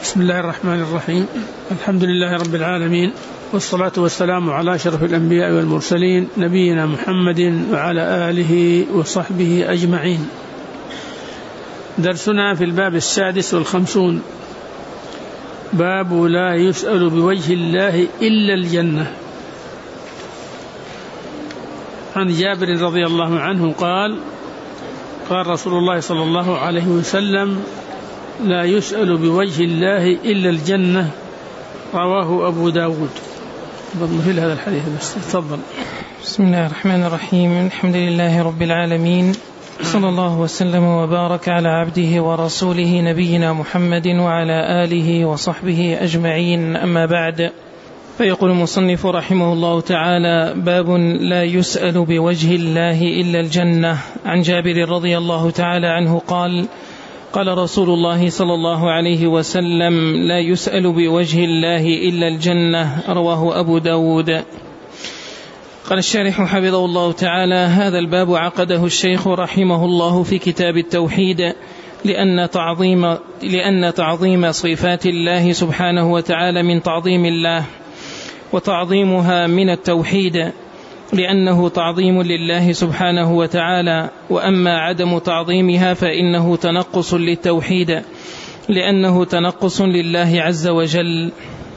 بسم الله الرحمن الرحيم. الحمد لله رب العالمين، والصلاة والسلام على أشرف الأنبياء والمرسلين نبينا محمد وعلى آله وصحبه أجمعين. درسنا في الباب 56، باب لا يسأل بوجه الله إلا الجنة. عن جابر رضي الله عنه قال: قال رسول الله صلى الله عليه وسلم: لا يسأل بوجه الله إلا الجنة. رواه أبو داود. مثل هذا الحديث بس تفضل. بسم الله الرحمن الرحيم. الحمد لله رب العالمين، صلى الله وسلم وبارك على عبده ورسوله نبينا محمد وعلى آله وصحبه أجمعين، أما بعد. فيقول المصنف رحمه الله تعالى: باب لا يسأل بوجه الله إلا الجنة. عن جابر رضي الله تعالى عنه قال: قال رسول الله صلى الله عليه وسلم: لا يسأل بوجه الله إلا الجنة. رواه أبو داود. قال الشارح حفظه الله تعالى: هذا الباب عقده الشيخ رحمه الله في كتاب التوحيد، لأن تعظيم صفات الله سبحانه وتعالى من تعظيم الله، وتعظيمها من التوحيد، لأنه تعظيم لله سبحانه وتعالى. وأما عدم تعظيمها فإنه تنقص للتوحيد، لأنه تنقص لله عز وجل.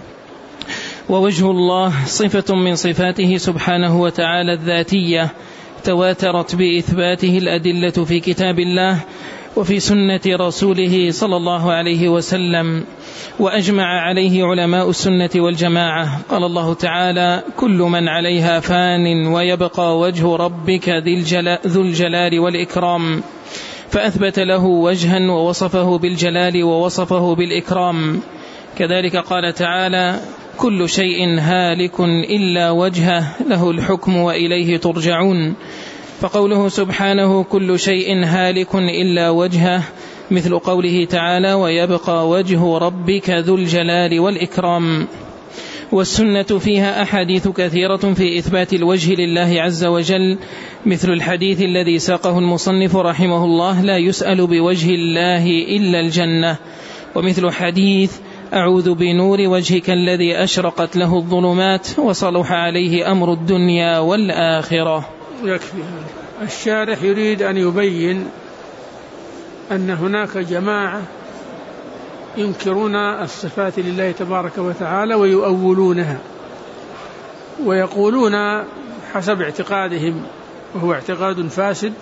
ووجه الله صفة من صفاته سبحانه وتعالى الذاتية، تواترت بإثباته الأدلة في كتاب الله وفي سنة رسوله صلى الله عليه وسلم، وأجمع عليه علماء السنة والجماعة. قال الله تعالى: كل من عليها فان ويبقى وجه ربك ذو الجلال والإكرام، فأثبت له وجها ووصفه بالجلال ووصفه بالإكرام. كذلك قال تعالى: كل شيء هالك إلا وجهه له الحكم وإليه ترجعون. فقوله سبحانه كل شيء هالك إلا وجهه مثل قوله تعالى: ويبقى وجه ربك ذو الجلال والإكرام. والسنة فيها أحاديث كثيرة في إثبات الوجه لله عز وجل، مثل الحديث الذي ساقه المصنف رحمه الله: لا يسأل بوجه الله إلا الجنة. ومثل حديث: أعوذ بنور وجهك الذي أشرقت له الظلمات وصلح عليه أمر الدنيا والآخرة. يكفي. الشارح يريد أن يبين أن هناك جماعة ينكرون الصفات لله تبارك وتعالى ويؤولونها، ويقولون حسب اعتقادهم، وهو اعتقاد فاسد،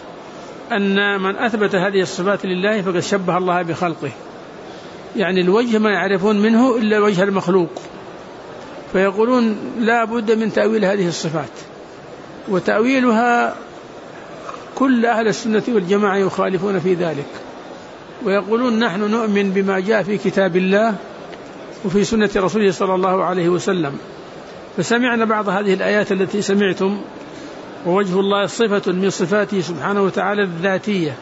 أن من أثبت هذه الصفات لله فقد شبه الله بخلقه، يعني الوجه ما يعرفون منه إلا وجه المخلوق، فيقولون لا بد من تأويل هذه الصفات، وتأويلها كل أهل السنة والجماعة يخالفون في ذلك، ويقولون نحن نؤمن بما جاء في كتاب الله وفي سنة رسوله صلى الله عليه وسلم. فسمعنا بعض هذه الآيات التي سمعتم: ووجه الله صفة من صفاته سبحانه وتعالى الذاتية،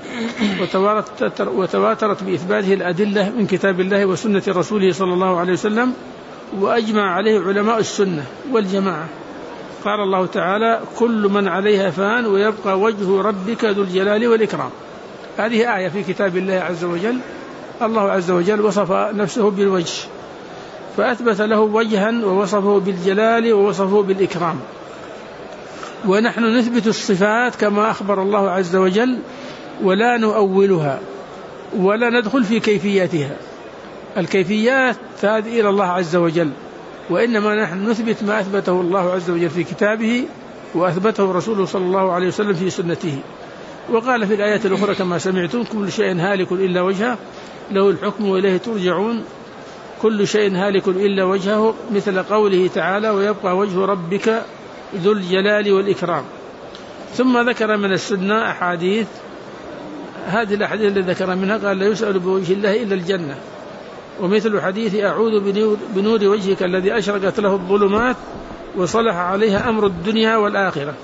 وتواترت بإثباته الأدلة من كتاب الله وسنة رسوله صلى الله عليه وسلم، وأجمع عليه علماء السنة والجماعة. قال الله تعالى: كل من عليها فان ويبقى وجه ربك ذو الجلال والإكرام. هذه آية في كتاب الله عز وجل. الله عز وجل وصف نفسه بالوجه، فأثبت له وجها ووصفه بالجلال ووصفه بالإكرام، ونحن نثبت الصفات كما أخبر الله عز وجل، ولا نؤولها ولا ندخل في كيفياتها. الكيفيات هذه إلى الله عز وجل، وإنما نحن نثبت ما أثبته الله عز وجل في كتابه وأثبته رسوله صلى الله عليه وسلم في سنته. وقال في الآيات الأخرى كما سمعتم: كل شيء هالك إلا وجهه له الحكم وإليه ترجعون. كل شيء هالك إلا وجهه، مثل قوله تعالى: ويبقى وجه ربك ذو الجلال والإكرام. ثم ذكر من السنة أحاديث، هذه الأحاديث التي ذكر منها قال: لا يسأل بوجه الله إلا الجنة. ومثل حديث: أعوذ بنور وجهك الذي أشرقت له الظلمات وصلح عليها أمر الدنيا والآخرة.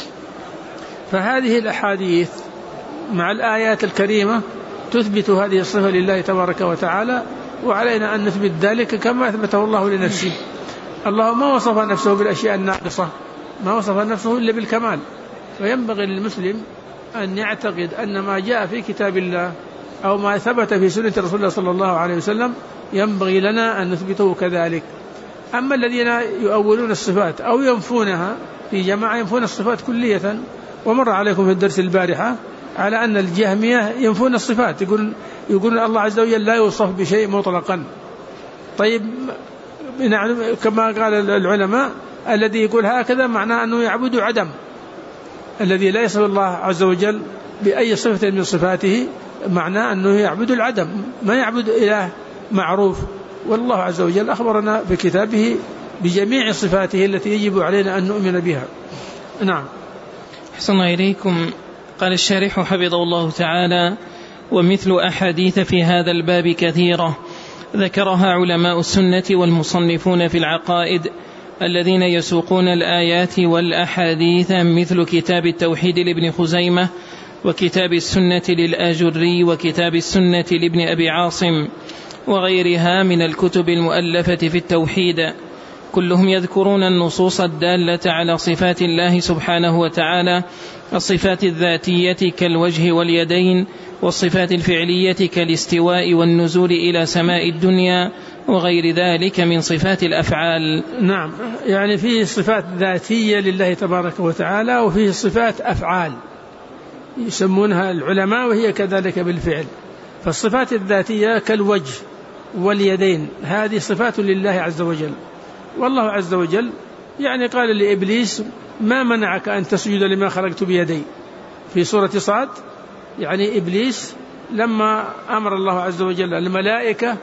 فهذه الأحاديث مع الآيات الكريمة تثبت هذه الصفة لله تبارك وتعالى، وعلينا أن نثبت ذلك كما أثبته الله لنفسه. الله ما وصف نفسه بالأشياء الناقصة، ما وصف نفسه إلا بالكمال. فينبغي للمسلم أن يعتقد أن ما جاء في كتاب الله أو ما ثبت في سنة رسول الله صلى الله عليه وسلم ينبغي لنا أن نثبته كذلك. أما الذين يؤولون الصفات أو ينفونها في جماعة ينفون الصفات كلية، ومر عليكم في الدرس البارحة على أن الجهمية ينفون الصفات، يقولون الله عز وجل لا يوصف بشيء مطلقا. طيب كما قال العلماء الذي يقول هكذا معناه أنه يعبد عدم، الذي لا يصف الله عز وجل بأي صفة من صفاته معناه أنه يعبد العدم، ما يعبد إله معروف. والله عز وجل أخبرنا في كتابه بجميع صفاته التي يجب علينا أن نؤمن بها. نعم. أحسن إليكم. قال الشارح حفظه الله تعالى: ومثل أحاديث في هذا الباب كثيرة ذكرها علماء السنة والمصنفون في العقائد الذين يسوقون الآيات والأحاديث، مثل كتاب التوحيد لابن خزيمة، وكتاب السنة للآجري، وكتاب السنة لابن أبي عاصم، وغيرها من الكتب المؤلفة في التوحيد. كلهم يذكرون النصوص الدالة على صفات الله سبحانه وتعالى، الصفات الذاتية كالوجه واليدين، والصفات الفعلية كالاستواء والنزول إلى سماء الدنيا، وغير ذلك من صفات الأفعال. نعم، يعني فيه صفات ذاتية لله تبارك وتعالى، وفيه صفات أفعال يسمونها العلماء وهي كذلك بالفعل. فالصفات الذاتية كالوجه واليدين هذه صفات لله عز وجل. والله عز وجل يعني قال لإبليس: ما منعك أن تسجد لما خلقت بيدي، في سورة صاد. يعني إبليس لما أمر الله عز وجل الملائكة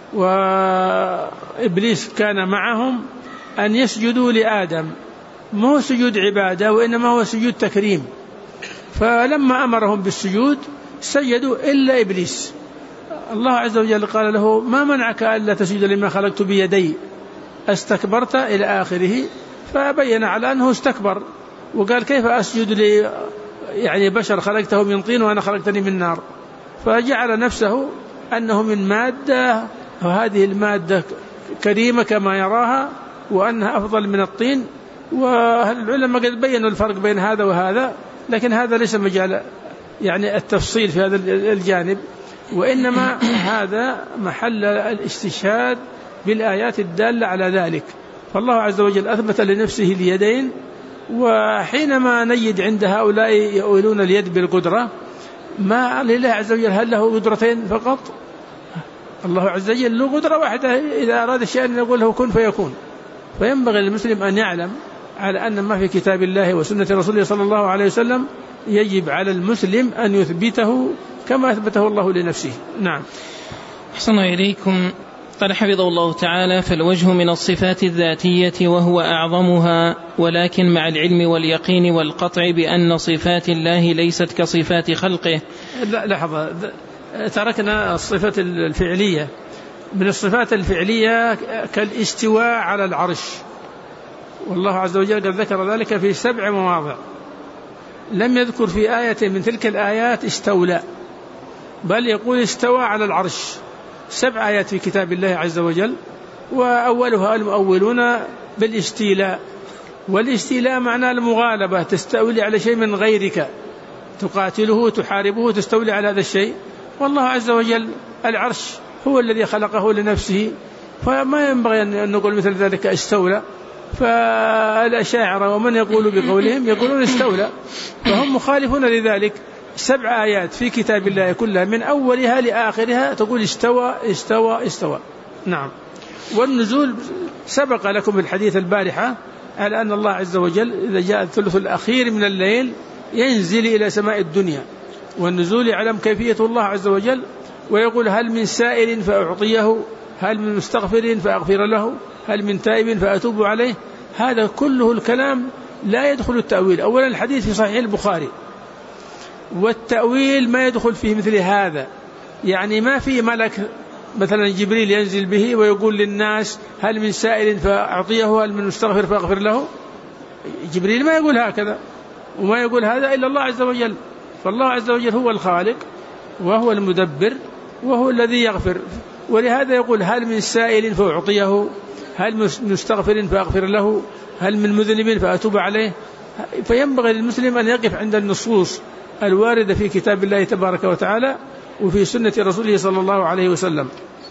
وإبليس كان معهم أن يسجدوا لآدم، ما هو سجود عبادة وإنما هو سجود تكريم، فلما أمرهم بالسجود سجدوا إلا إبليس. الله عز وجل قال له: ما منعك ألا تسجد لما خلقت بيدي، استكبرت إلى آخره. فبين على أنه استكبر وقال: كيف أسجد يعني بشر خلقته من طين وأنا خلقتني من نار. فجعل نفسه أنه من مادة، وهذه المادة كريمة كما يراها، وأنها أفضل من الطين. والعلماء قد بينوا الفرق بين هذا وهذا، لكن هذا ليس مجال يعني التفصيل في هذا الجانب، وإنما هذا محل الاستشهاد بالآيات الدالة على ذلك. فالله عز وجل أثبت لنفسه اليدين، وحينما نجد عند هؤلاء يؤولون اليد بالقدرة، ما لله عز وجل هل له قدرتين فقط؟ الله عز وجل له قدرة واحدة، إذا أراد شيئا يقول له كن فيكون. فينبغي للمسلم أن يعلم على أن ما في كتاب الله وسنة رسوله صلى الله عليه وسلم يجب على المسلم أن يثبته كما أثبته الله لنفسه. نعم. أحسن إليكم. قال حفظه الله تعالى: فالوجه من الصفات الذاتية وهو أعظمها، ولكن مع العلم واليقين والقطع بأن صفات الله ليست كصفات خلقه. لا لحظة، تركنا الصفة الفعلية. من الصفات الفعلية كالاستواء على العرش، والله عز وجل قد ذكر ذلك في 7 مواضع، لم يذكر في آية من تلك الآيات استولى، بل يقول استوى على العرش. 7 آيات في كتاب الله عز وجل، وأولها المؤولون بالاستيلاء. والاستيلاء معناه المغالبة، تستولي على شيء من غيرك، تقاتله تحاربه تستولي على هذا الشيء. والله عز وجل العرش هو الذي خلقه لنفسه، فما ينبغي أن نقول مثل ذلك استولى. فالأشاعرة ومن يقول بقولهم يقولون استولى، فهم مخالفون لذلك. 7 آيات في كتاب الله كلها من أولها لآخرها تقول استوى استوى استوى. نعم. والنزول سبق لكم الحديث البارحة على أن الله عز وجل إذا جاء الثلث الأخير من الليل ينزل إلى سماء الدنيا، والنزول يعلم كيفية الله عز وجل، ويقول: هل من سائل فأعطيه، هل من مستغفر فأغفر له، هل من تائب فأتوب عليه. هذا كله الكلام لا يدخل التأويل. أولا الحديث في صحيح البخاري، والتأويل ما يدخل فيه مثل هذا. يعني ما في ملك مثلا جبريل ينزل به ويقول للناس: هل من سائل فأعطيه، هل من مستغفر فأغفر له. جبريل ما يقول هكذا، وما يقول هذا إلا الله عز وجل. فالله عز وجل هو الخالق وهو المدبر وهو الذي يغفر، ولهذا يقول: هل من سائل فأعطيه، هل من مستغفر فأغفر له، هل من مذنب فأتوب عليه. فينبغي للمسلم أن يقف عند النصوص الواردة في كتاب الله تبارك وتعالى وفي سنة رسوله صلى الله عليه وسلم.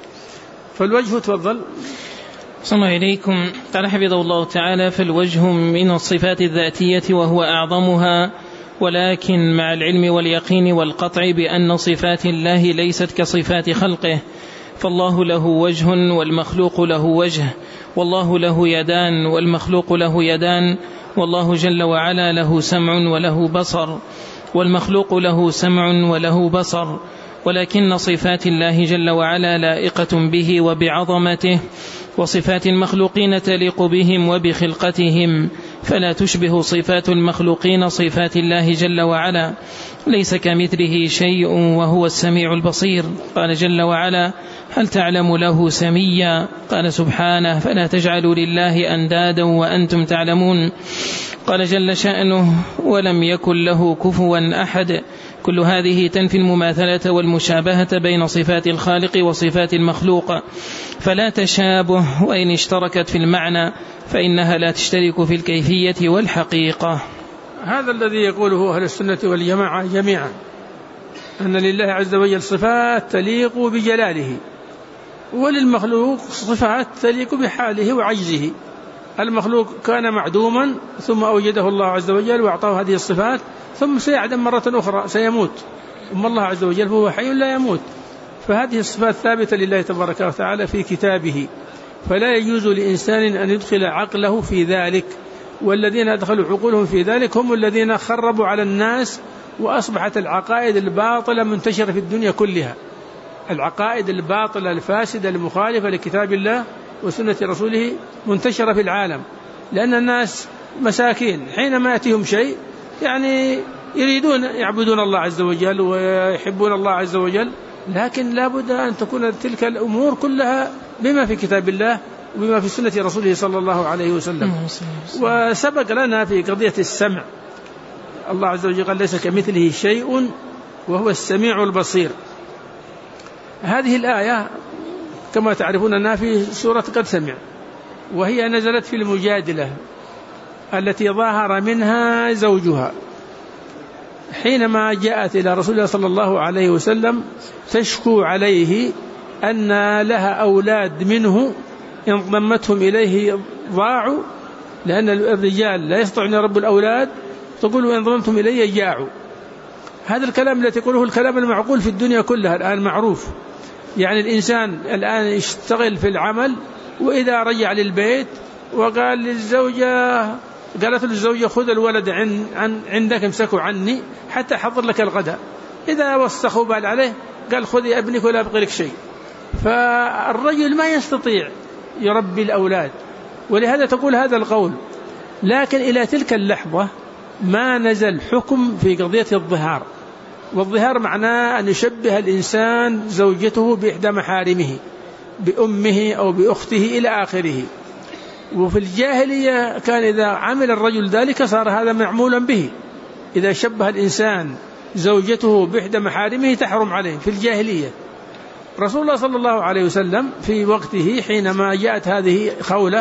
فالوجه تفضل. صلى الله إليكم. قال حفظه الله تعالى: فالوجه من الصفات الذاتية وهو أعظمها، ولكن مع العلم واليقين والقطع بأن صفات الله ليست كصفات خلقه، فالله له وجه والمخلوق له وجه، والله له يدان والمخلوق له يدان، والله جل وعلا له سمع وله بصر، والمخلوق له سمع وله بصر، ولكن صفات الله جل وعلا لائقة به وبعظمته، وصفات المخلوقين تليق بهم وبخلقتهم، فلا تشبه صفات المخلوقين صفات الله جل وعلا، ليس كمثله شيء وهو السميع البصير. قال جل وعلا: هل تعلم له سميا؟ قال سبحانه: فلا تجعلوا لله أندادا وأنتم تعلمون. قال جل شأنه: ولم يكن له كفوا أحد. كل هذه تنفي المماثلة والمشابهة بين صفات الخالق وصفات المخلوق، فلا تشابه، وإن اشتركت في المعنى فإنها لا تشترك في الكيفية والحقيقة. هذا الذي يقوله أهل السنة والجماعة جميعا، أن لله عز وجل صفات تليق بجلاله، وللمخلوق صفات تليق بحاله وعجزه. المخلوق كان معدوما ثم أوجده الله عز وجل وأعطاه هذه الصفات، ثم سيعدم مرة أخرى، سيموت. أما الله عز وجل هو حي لا يموت، فهذه الصفات ثابتة لله تبارك وتعالى في كتابه، فلا يجوز لإنسان أن يدخل عقله في ذلك، والذين أدخلوا عقولهم في ذلك هم الذين خربوا على الناس، وأصبحت العقائد الباطلة منتشرة في الدنيا كلها، العقائد الباطلة الفاسدة المخالفة لكتاب الله وسنة رسوله منتشرة في العالم، لأن الناس مساكين حينما يأتيهم شيء يعني يريدون يعبدون الله عز وجل ويحبون الله عز وجل، لكن لا بد أن تكون تلك الأمور كلها بما في كتاب الله وبما في سنة رسوله صلى الله عليه وسلم. وسبق لنا في قضية السمع، الله عز وجل قال: ليس كمثله شيء وهو السميع البصير. هذه الآية كما تعرفون أنها في سورة قد سمع، وهي نزلت في المجادلة التي ظاهر منها زوجها حينما جاءت إلى رسول الله صلى الله عليه وسلم تشكو عليه أن لها أولاد منه إن ضمتهم إليه ضاعوا، لأن الرجال لا يستطيعون رب الأولاد، تقول إن ضمتهم إليه جاعوا. هذا الكلام الذي يقوله الكلام المعقول في الدنيا كلها الآن معروف، يعني الإنسان الآن يشتغل في العمل، وإذا رجع للبيت وقال للزوجة، قالت للزوجة: خذ الولد عندك امسكه عني حتى أحضر لك الغداء. إذا وسخوا بال عليه قال: خذي ابنك ولا أبقي لك شيء. فالرجل ما يستطيع يربي الأولاد، ولهذا تقول هذا القول. لكن إلى تلك اللحظة ما نزل حكم في قضية الظهار، والظهار معناه أن يشبه الإنسان زوجته بإحدى محارمه، بأمه أو بأخته إلى آخره. وفي الجاهلية كان إذا عمل الرجل ذلك صار هذا معمولا به، إذا شبه الإنسان زوجته بإحدى محارمه تحرم عليه في الجاهلية. رسول الله صلى الله عليه وسلم في وقته حينما جاءت هذه خولة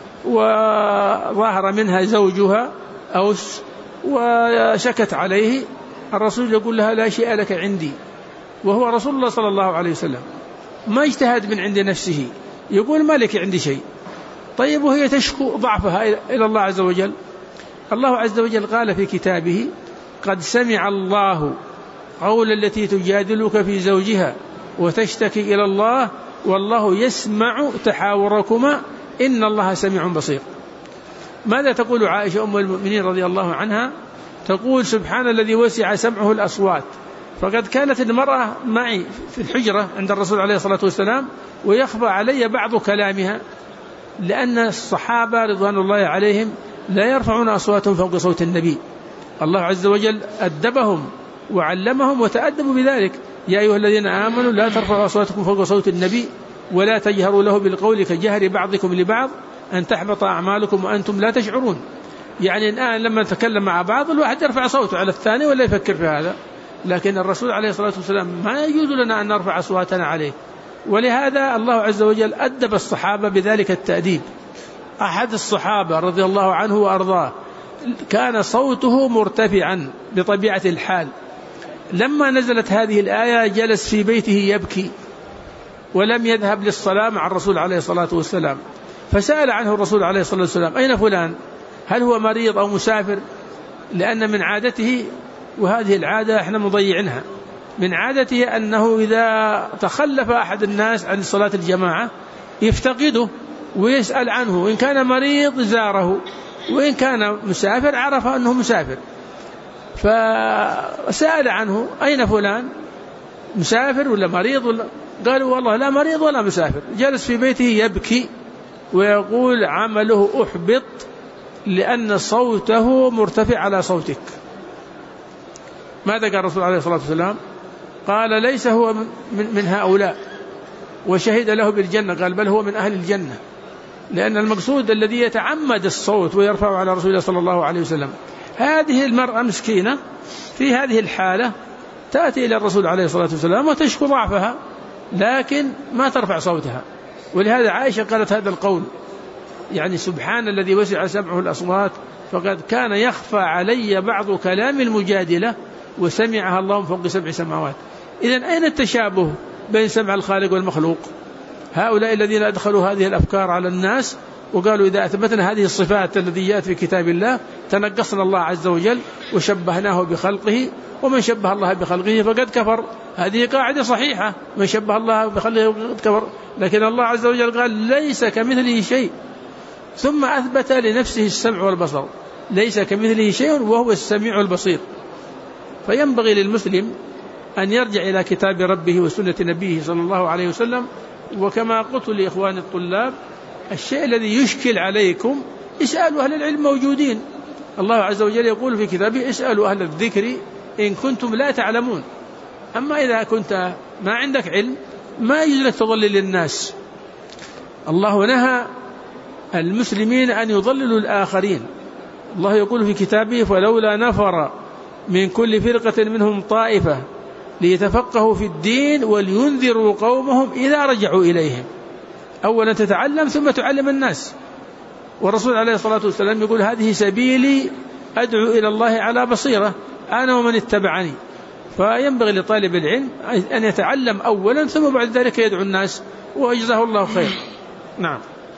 وظاهر منها زوجها أوس وشكت عليه، الرسول يقول لها: لا شيء لك عندي، وهو رسول الله صلى الله عليه وسلم ما اجتهد من عند نفسه، يقول: ما لك عندي شيء. طيب وهي تشكو ضعفها إلى الله عز وجل. الله عز وجل قال في كتابه: قد سمع الله قول التي تجادلك في زوجها وتشتكي إلى الله والله يسمع تحاوركما إن الله سميع بصير. ماذا تقول عائشة أم المؤمنين رضي الله عنها؟ تقول: سبحان الذي وسع سمعه الأصوات. فقد كانت المرأة معي في الحجرة عند الرسول عليه الصلاة والسلام ويخفى علي بعض كلامها، لأن الصحابة رضوان الله عليهم لا يرفعون أصواتهم فوق صوت النبي. الله عز وجل أدبهم وعلمهم وتأدبوا بذلك: يا أيها الذين آمنوا لا ترفعوا أصواتكم فوق صوت النبي ولا تجهروا له بالقول كجهر بعضكم لبعض أن تحبط أعمالكم وأنتم لا تشعرون. يعني الآن لما نتكلم مع بعض الواحد يرفع صوته على الثاني ولا يفكر في هذا، لكن الرسول عليه الصلاة والسلام ما يجوز لنا أن نرفع أصواتنا عليه، ولهذا الله عز وجل أدب الصحابة بذلك التأديب. أحد الصحابة رضي الله عنه وأرضاه كان صوته مرتفعا بطبيعة الحال، لما نزلت هذه الآية جلس في بيته يبكي ولم يذهب للصلاة مع الرسول عليه الصلاة والسلام، فسأل عنه الرسول عليه الصلاة والسلام: أين فلان؟ هل هو مريض أو مسافر؟ لأن من عادته، وهذه العادة احنا مضيعنها، من عادته أنه إذا تخلف أحد الناس عن صلاة الجماعة يفتقده ويسأل عنه، وإن كان مريض زاره، وإن كان مسافر عرف أنه مسافر، فسأل عنه: أين فلان؟ مسافر ولا مريض ولا؟ قالوا: والله لا مريض ولا مسافر. جلس في بيته يبكي ويقول: عمله أحبط لأن صوته مرتفع على صوتك. ماذا قال الرسول عليه الصلاة والسلام؟ قال: ليس هو من هؤلاء، وشهد له بالجنة، قال: بل هو من أهل الجنة. لأن المقصود الذي يتعمد الصوت ويرفعه على رسول الله صلى الله عليه وسلم. هذه المرأة مسكينة في هذه الحالة تأتي إلى الرسول عليه الصلاة والسلام وتشكو ضعفها، لكن ما ترفع صوتها. ولهذا عائشة قالت هذا القول، يعني: سبحان الذي وسع سمعه الأصوات، فقد كان يخفى علي بعض كلام المجادلة وسمعها الله من فوق 7 سماوات. إذن أين التشابه بين سمع الخالق والمخلوق؟ هؤلاء الذين أدخلوا هذه الأفكار على الناس وقالوا: إذا أثبتنا هذه الصفات التي جاءت في كتاب الله تنقصنا الله عز وجل وشبهناه بخلقه، ومن شبه الله بخلقه فقد كفر. هذه قاعدة صحيحة، من شبه الله بخلقه فقد كفر، لكن الله عز وجل قال: ليس كمثله شيء، ثم أثبت لنفسه السمع والبصر، ليس كمثله شيء وهو السميع البصير. فينبغي للمسلم أن يرجع إلى كتاب ربه وسنة نبيه صلى الله عليه وسلم. وكما قلت لإخواني الطلاب: الشيء الذي يشكل عليكم اسألوا أهل العلم موجودين. الله عز وجل يقول في كتابه: اسألوا أهل الذكر إن كنتم لا تعلمون. أما إذا كنت ما عندك علم ما يجوز لك تضلل الناس. الله نهى المسلمين أن يضللوا الآخرين. الله يقول في كتابه: فلولا نفر من كل فرقة منهم طائفة ليتفقهوا في الدين ولينذروا قومهم إذا رجعوا إليهم. أولا تتعلم ثم تعلم الناس. والرسول عليه الصلاة والسلام يقول: هذه سبيلي أدعو إلى الله على بصيرة أنا ومن اتبعني. فينبغي لطالب العلم أن يتعلم أولا ثم بعد ذلك يدعو الناس، وأجزاه الله خير. نعم.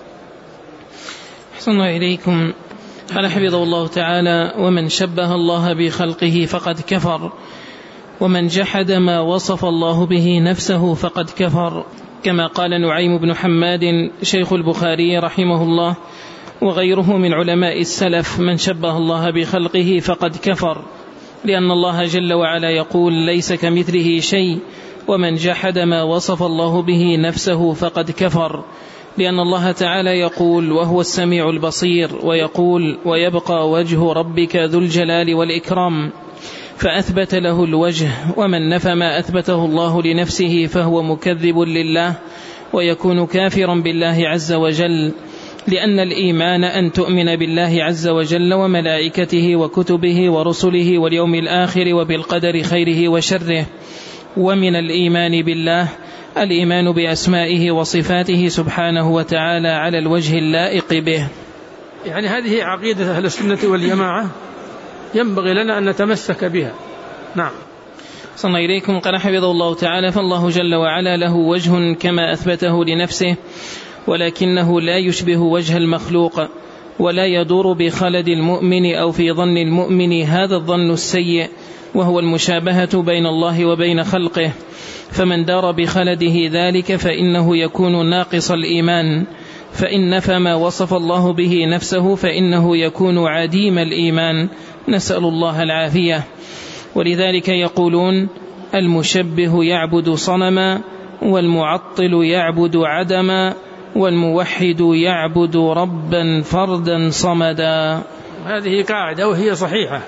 أحسن الله إليكم. قال حفظه الله تعالى: ومن شبه الله بخلقه فقد كفر، ومن جحد ما وصف الله به نفسه فقد كفر. كما قال نعيم بن حماد شيخ البخاري رحمه الله وغيره من علماء السلف: من شبه الله بخلقه فقد كفر، لأن الله جل وعلا يقول: ليس كمثله شيء. ومن جحد ما وصف الله به نفسه فقد كفر، لأن الله تعالى يقول: وهو السميع البصير، ويقول: ويبقى وجه ربك ذو الجلال والإكرام، فأثبت له الوجه. ومن نفى ما أثبته الله لنفسه فهو مكذب لله ويكون كافرا بالله عز وجل. لأن الإيمان أن تؤمن بالله عز وجل وملائكته وكتبه ورسله واليوم الآخر وبالقدر خيره وشره. ومن الإيمان بالله الإيمان بأسمائه وصفاته سبحانه وتعالى على الوجه اللائق به. يعني هذه عقيدة أهل السنة والجماعة ينبغي لنا أن نتمسك بها. نعم. صلى إليكم. قال حفظه الله تعالى: فالله جل وعلا له وجه كما أثبته لنفسه، ولكنه لا يشبه وجه المخلوق، ولا يدور بخلد المؤمن أو في ظن المؤمن هذا الظن السيء، وهو المشابهة بين الله وبين خلقه. فمن دار بخلده ذلك فإنه يكون ناقص الإيمان، فإن نفى ما وصف الله به نفسه فإنه يكون عديم الإيمان، نسأل الله العافية. ولذلك يقولون: المشبه يعبد صنما، والمعطل يعبد عدما، والموحد يعبد ربا فردا صمدا. هذه قاعدة وهي صحيحة.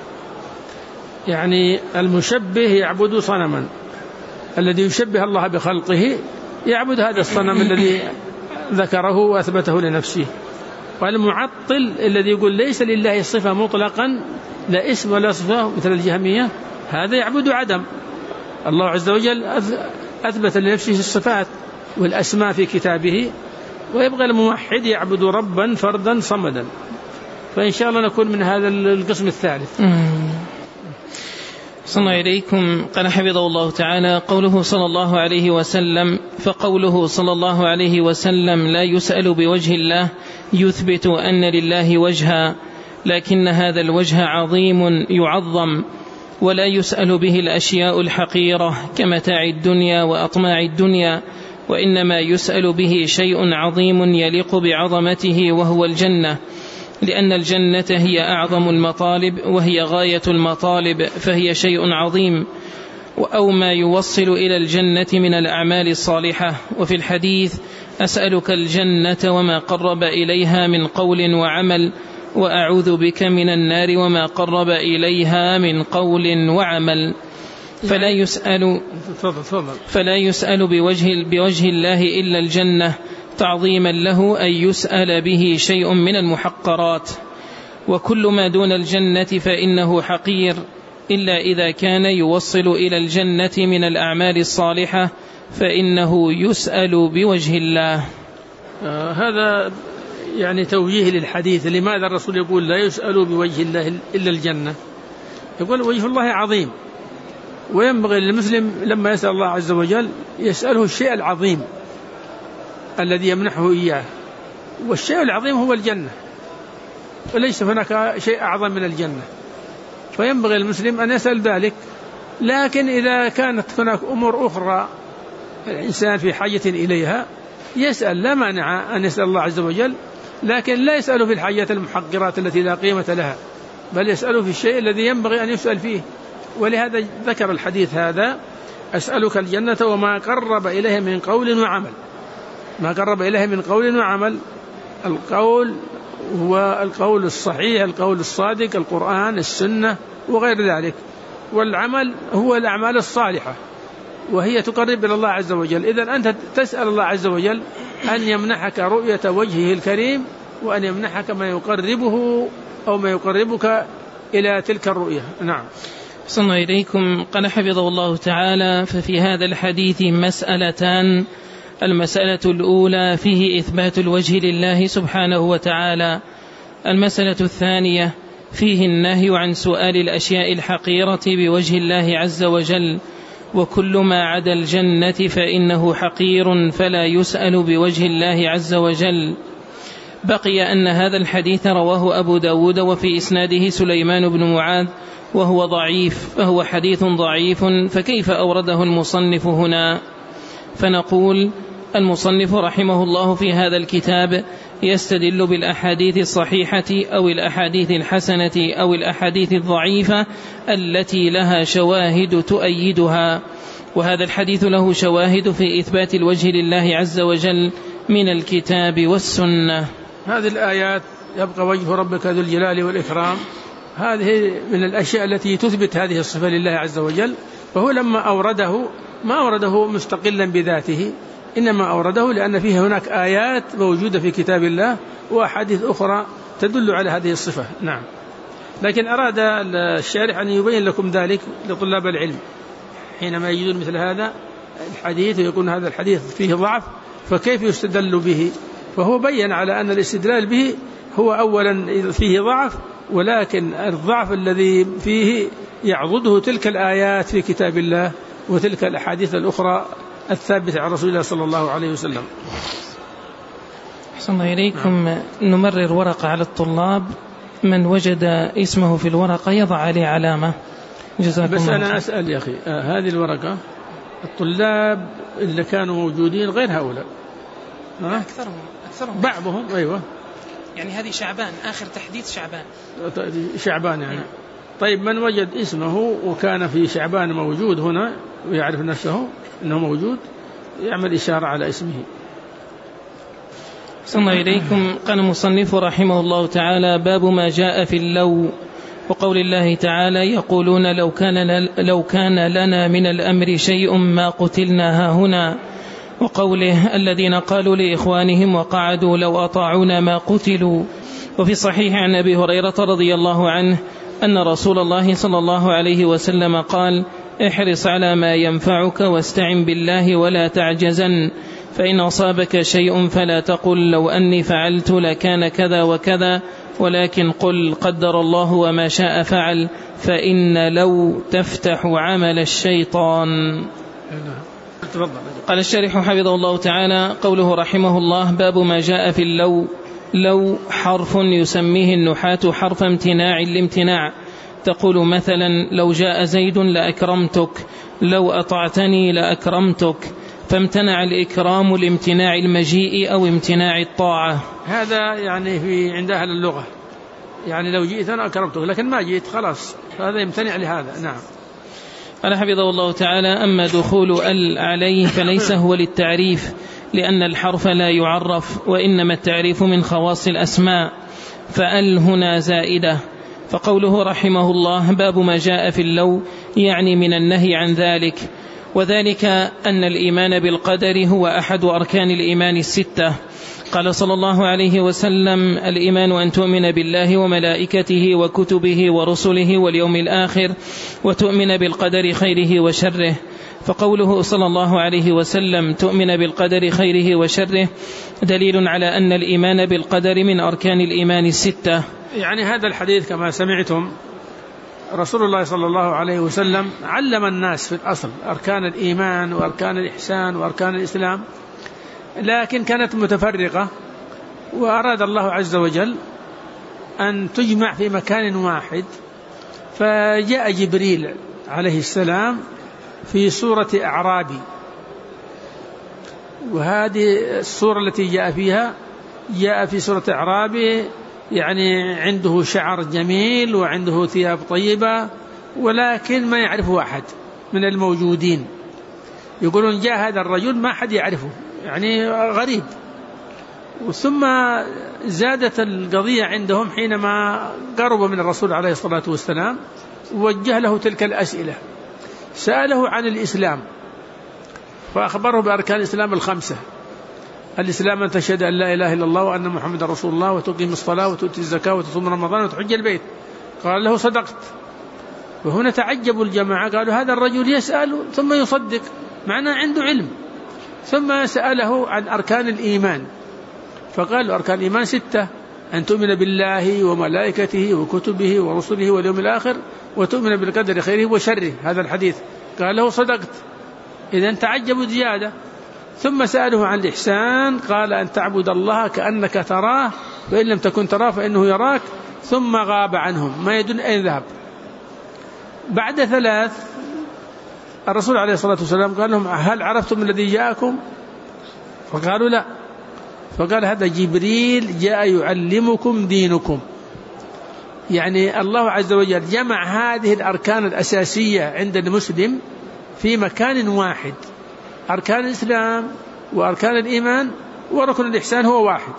يعني المشبه يعبد صنما، الذي يشبه الله بخلقه يعبد هذا الصنم الذي ذكره وأثبته لنفسه. والمعطل الذي يقول ليس لله صفة مطلقا لا اسم ولا صفة مثل الجهمية، هذا يعبد عدم. الله عز وجل أثبت لنفسه الصفات والأسماء في كتابه، ويبقى الموحد يعبد ربا فردا صمدا. فإن شاء الله نكون من هذا القسم الثالث. صلى إليكم. قال حفظه الله تعالى: قوله صلى الله عليه وسلم، فقوله صلى الله عليه وسلم لا يسأل بوجه الله يثبت أن لله وجها، لكن هذا الوجه عظيم يعظم، ولا يسأل به الأشياء الحقيرة كمتاع الدنيا وأطماع الدنيا، وإنما يسأل به شيء عظيم يليق بعظمته وهو الجنة، لأن الجنة هي أعظم المطالب وهي غاية المطالب، فهي شيء عظيم أو ما يوصل إلى الجنة من الأعمال الصالحة. وفي الحديث: أسألك الجنة وما قرب إليها من قول وعمل، وأعوذ بك من النار وما قرب إليها من قول وعمل. فلا يسأل بوجه الله إلا الجنة تعظيما له أن يسأل به شيء من المحقرات، وكل ما دون الجنة فإنه حقير، إلا إذا كان يوصل إلى الجنة من الأعمال الصالحة فإنه يسأل بوجه الله. هذا يعني توجيه للحديث. لماذا الرسول يقول لا يسأل بوجه الله إلا الجنة؟ يقول وجه الله عظيم، وينبغي للمسلم لما يسأل الله عز وجل يسأله الشيء العظيم الذي يمنحه إياه، والشيء العظيم هو الجنة، وليس هناك شيء أعظم من الجنة، فينبغي المسلم أن يسأل ذلك. لكن إذا كانت هناك أمور أخرى الإنسان في حاجة إليها يسأل، لا مانع أن يسأل الله عز وجل، لكن لا يسأل في الحاجات المحقرات التي لا قيمة لها، بل يسأل في الشيء الذي ينبغي أن يسأل فيه. ولهذا ذكر الحديث هذا: أسألك الجنة وما قرب إليه من قول وعمل. ما قرب إليه من قول وعمل، القول هو القول الصحيح، القول الصادق، القرآن، السنة وغير ذلك، والعمل هو الأعمال الصالحة، وهي تقرب إلى الله عز وجل. إذن أنت تسأل الله عز وجل أن يمنحك رؤية وجهه الكريم، وأن يمنحك ما يقربه أو ما يقربك إلى تلك الرؤية. نعم. صلى إليكم. قال حفظه الله تعالى: ففي هذا الحديث مسألتان. المسألة الأولى فيه إثبات الوجه لله سبحانه وتعالى. المسألة الثانية فيه النهي عن سؤال الأشياء الحقيرة بوجه الله عز وجل، وكل ما عدا الجنة فإنه حقير فلا يسأل بوجه الله عز وجل. بقي أن هذا الحديث رواه أبو داود وفي إسناده سليمان بن معاذ وهو ضعيف، فهو حديث ضعيف، فكيف أورده المصنف هنا؟ فنقول: المصنف رحمه الله في هذا الكتاب يستدل بالأحاديث الصحيحة أو الأحاديث الحسنة أو الأحاديث الضعيفة التي لها شواهد تؤيدها، وهذا الحديث له شواهد في إثبات الوجه لله عز وجل من الكتاب والسنة. هذه الآيات: يبقى وجه ربك ذو الجلال والإكرام، هذه من الأشياء التي تثبت هذه الصفة لله عز وجل. فهو لما أورده ما أورده مستقلا بذاته، إنما أورده لأن فيه هناك آيات موجودة في كتاب الله وأحاديث أخرى تدل على هذه الصفة. نعم. لكن أراد الشارح أن يبين لكم ذلك لطلاب العلم حينما يجدون مثل هذا الحديث ويكون هذا الحديث فيه ضعف، فكيف يستدل به؟ فهو بين على أن الاستدلال به هو أولا فيه ضعف، ولكن الضعف الذي فيه يعضده تلك الآيات في كتاب الله وتلك الأحاديث الأخرى الثابتة عن رسول الله صلى الله عليه وسلم. أحسن الله إليكم. نمرر ورقة على الطلاب، من وجد اسمه في الورقة يضع عليه علامة. جزاكم بس الله. أنا أسأل يا أخي، هذه الورقة الطلاب اللي كانوا موجودين غير هؤلاء؟ أكثرهم بعضهم. أيوة، يعني هذه شعبان، آخر تحديث شعبان يعني. طيب، من وجد اسمه وكان في شعبان موجود هنا ويعرف نفسه أنه موجود يعمل إشارة على اسمه. صلى الله إليكم. قال المصنف رحمه الله تعالى: باب ما جاء في اللو، وقول الله تعالى: يقولون لو كان لنا من الأمر شيء ما قتلنا هاهنا، وقوله: الذين قالوا لإخوانهم وقعدوا لو أطاعونا ما قتلوا. وفي الصحيح عن أبي هريرة رضي الله عنه أن رسول الله صلى الله عليه وسلم قال: احرص على ما ينفعك واستعن بالله ولا تعجزن، فإن أصابك شيء فلا تقل لو أني فعلت لكان كذا وكذا، ولكن قل قدر الله وما شاء فعل، فإن لو تفتح عمل الشيطان. قال الشارح حفظه الله تعالى: قوله رحمه الله: باب ما جاء في اللو. لو حرف يسميه النحاة حرف امتناع الامتناع، تقول مثلا: لو جاء زيد لأكرمتك، لو أطعتني لأكرمتك، فامتنع الإكرام لامتناع المجيء أو امتناع الطاعة. هذا يعني في عند أهل اللغة، يعني لو جئت أنا أكرمتك، لكن ما جئت خلاص، هذا يمتنع لهذا. نعم. قال حفظه الله تعالى: أما دخول ال عليه فليس هو للتعريف، لأن الحرف لا يعرف، وإنما التعريف من خواص الأسماء، فأل هنا زائدة. فقوله رحمه الله: باب ما جاء في اللو، يعني من النهي عن ذلك، وذلك أن الإيمان بالقدر هو أحد أركان الإيمان الستة. قال صلى الله عليه وسلم: الإيمان أن تؤمن بالله وملائكته وكتبه ورسله واليوم الآخر، وتؤمن بالقدر خيره وشره. فقوله صلى الله عليه وسلم: تؤمن بالقدر خيره وشره، دليل على أن الإيمان بالقدر من أركان الإيمان الستة. يعني هذا الحديث كما سمعتم رسول الله صلى الله عليه وسلم علم الناس في الأصل أركان الإيمان وأركان الإحسان وأركان الإسلام، لكن كانت متفرقة، وأراد الله عز وجل أن تجمع في مكان واحد، فجاء جبريل عليه السلام في صورة أعرابي، وهذه الصورة التي جاء فيها جاء في صورة أعرابي، يعني عنده شعر جميل وعنده ثياب طيبة، ولكن ما يعرفه أحد من الموجودين. يقولون جاء هذا الرجل ما حد يعرفه، يعني غريب. ثم زادت القضية عندهم حينما قرب من الرسول عليه الصلاة والسلام، ووجه له تلك الأسئلة، سأله عن الإسلام، فأخبره بأركان الإسلام الخمسة: الإسلام أن تشهد أن لا إله إلا الله وأن محمد رسول الله، وتقيم الصلاة وتؤتي الزكاة وتصوم رمضان وتحج البيت. قال له: صدقت. وهنا تعجبوا الجماعة، قالوا: هذا الرجل يسأل ثم يصدق، معناه عنده علم. ثم سأله عن أركان الإيمان، فقال: أركان الإيمان 6: أن تؤمن بالله وملائكته وكتبه ورسله واليوم الآخر، وتؤمن بالقدر خيره وشره. هذا الحديث. قال له: صدقت. إذن تعجبوا زيادة. ثم سأله عن الإحسان، قال: أن تعبد الله كأنك تراه، فإن لم تكن تراه فإنه يراك. ثم غاب عنهم، ما يدل أين ذهب. بعد 3 الرسول عليه الصلاة والسلام قال لهم: هل عرفتم الذي جاءكم؟ فقالوا: لا. فقال: هذا جبريل جاء يعلمكم دينكم. يعني الله عز وجل جمع هذه الأركان الأساسية عند المسلم في مكان واحد، أركان الإسلام وأركان الإيمان وركن الإحسان هو واحد،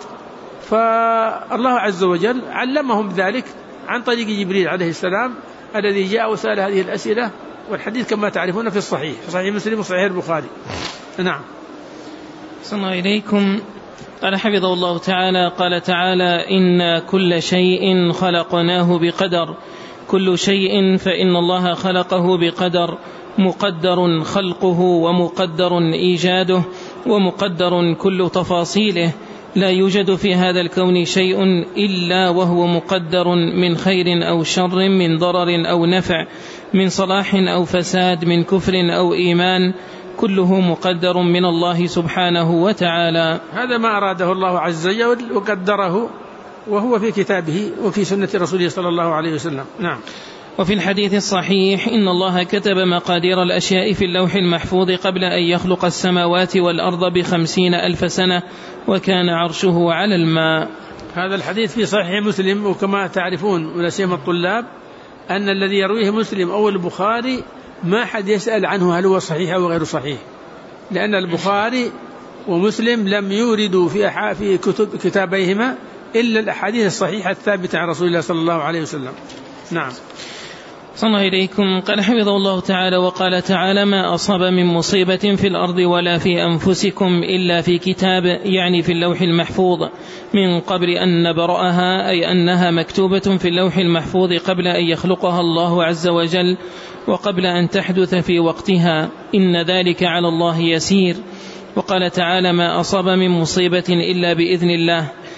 فالله عز وجل علمهم ذلك عن طريق جبريل عليه السلام الذي جاء وسأل هذه الأسئلة. والحديث كما تعرفون في الصحيح، في صحيح مسلم وصحيح البخاري. نعم. صلى الله إليكم. قال حفظه الله تعالى: قال تعالى: إن كل شيء خلقناه بقدر. كل شيء فإن الله خلقه بقدر، مقدر خلقه ومقدر إيجاده ومقدر كل تفاصيله. لا يوجد في هذا الكون شيء إلا وهو مقدر، من خير أو شر، من ضرر أو نفع، من صلاح أو فساد، من كفر أو إيمان، كله مقدر من الله سبحانه وتعالى. هذا ما أراده الله عز وجل وقدره، وهو في كتابه وفي سنة رسوله صلى الله عليه وسلم. نعم. وفي الحديث الصحيح: إن الله كتب مقادير الأشياء في اللوح المحفوظ قبل أن يخلق السماوات والأرض ب50,000 سنة، وكان عرشه على الماء. هذا الحديث في صحيح مسلم، وكما تعرفون ولا سيما الطلاب أن الذي يرويه مسلم أو البخاري ما حد يسأل عنه هل هو صحيح أو غير صحيح، لأن البخاري ومسلم لم يوردوا في كتابيهما إلا الأحاديث الصحيحة الثابتة عن رسول الله صلى الله عليه وسلم. نعم. صلى الله إليكم. قال حفظه الله تعالى: وقال تعالى: ما أصاب من مصيبة في الأرض ولا في أنفسكم إلا في كتاب، يعني في اللوح المحفوظ، من قبل أن نبرأها، أي أنها مكتوبة في اللوح المحفوظ قبل أن يخلقها الله عز وجل، وقبل أن تحدث في وقتها، إن ذلك على الله يسير. وقال تعالى: ما أصاب من مصيبة إلا بإذن الله.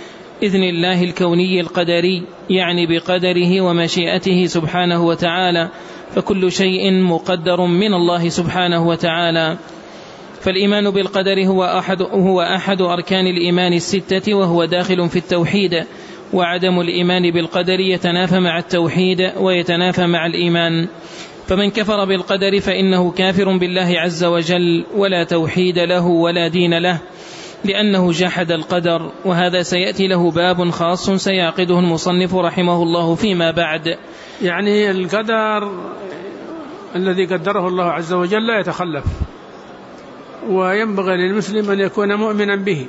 إذن الله الكوني القدري، يعني بقدره ومشيئته سبحانه وتعالى، فكل شيء مقدر من الله سبحانه وتعالى. فالإيمان بالقدر هو أحد أركان الإيمان الستة، وهو داخل في التوحيد، وعدم الإيمان بالقدر يتنافى مع التوحيد ويتنافى مع الإيمان. فمن كفر بالقدر فإنه كافر بالله عز وجل، ولا توحيد له ولا دين له، لأنه جحد القدر، وهذا سيأتي له باب خاص سيعقده المصنف رحمه الله فيما بعد. يعني القدر الذي قدره الله عز وجل لا يتخلف، وينبغي للمسلم أن يكون مؤمنا به،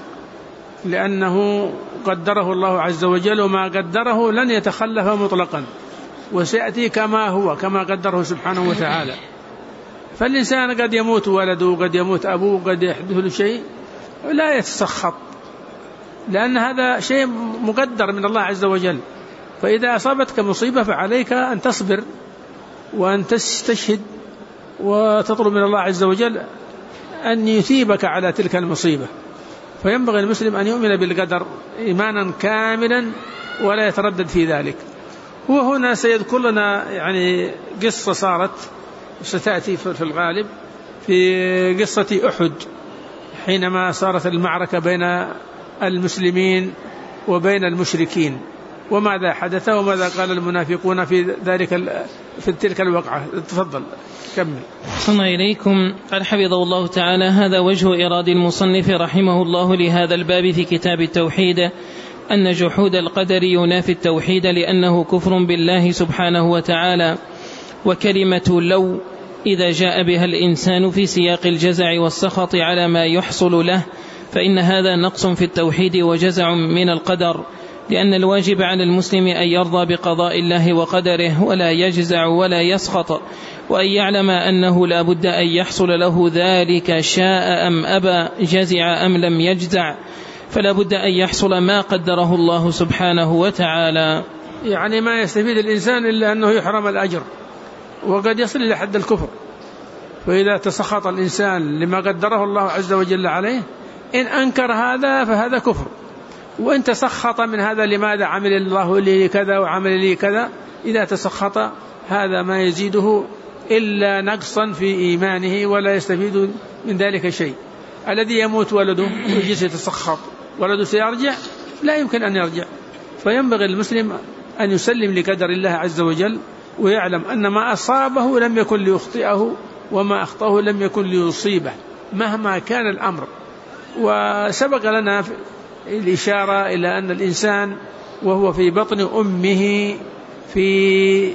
لأنه قدره الله عز وجل، وما قدره لن يتخلف مطلقا، وسيأتي كما هو كما قدره سبحانه وتعالى. فالإنسان قد يموت ولده، قد يموت أبوه، قد يحدث له شيء، لا يتسخط، لأن هذا شيء مقدر من الله عز وجل. فإذا أصابتك مصيبة فعليك أن تصبر وأن تستشهد وتطلب من الله عز وجل أن يثيبك على تلك المصيبة. فينبغي المسلم أن يؤمن بالقدر إيمانا كاملا ولا يتردد في ذلك. وهنا سيذكر لنا يعني قصة صارت ستأتي في الغالب في قصة أحد، حينما صارت المعركة بين المسلمين وبين المشركين، وماذا حدث وماذا قال المنافقون في تلك الوقعة. تفضل كمل. صلى إليكم. قال حفظه الله تعالى: هذا وجه إراد المصنف رحمه الله لهذا الباب في كتاب التوحيد، أن جحود القدر ينافي التوحيد، لأنه كفر بالله سبحانه وتعالى. وكلمة لو إذا جاء بها الإنسان في سياق الجزع والسخط على ما يحصل له، فإن هذا نقص في التوحيد وجزع من القدر، لأن الواجب على المسلم أن يرضى بقضاء الله وقدره، ولا يجزع ولا يسخط، وأن يعلم أنه لا بد أن يحصل له ذلك شاء أم أبى، جزع أم لم يجزع، فلا بد أن يحصل ما قدره الله سبحانه وتعالى. يعني ما يستفيد الإنسان إلا أنه يحرم الأجر، وقد يصل إلى حد الكفر. فإذا تسخط الإنسان لما قدره الله عز وجل عليه، إن أنكر هذا فهذا كفر، وإن تسخط من هذا لماذا عمل الله لي كذا وعمل لي كذا، إذا تسخط هذا ما يزيده إلا نقصا في إيمانه، ولا يستفيد من ذلك شيء. الذي يموت ولده ويجلس يتسخط، ولده سيرجع؟ لا يمكن أن يرجع. فينبغي المسلم أن يسلم لقدر الله عز وجل، ويعلم أن ما أصابه لم يكن ليخطئه، وما أخطأه لم يكن ليصيبه مهما كان الأمر. وسبق لنا الإشارة إلى أن الإنسان وهو في بطن أمه في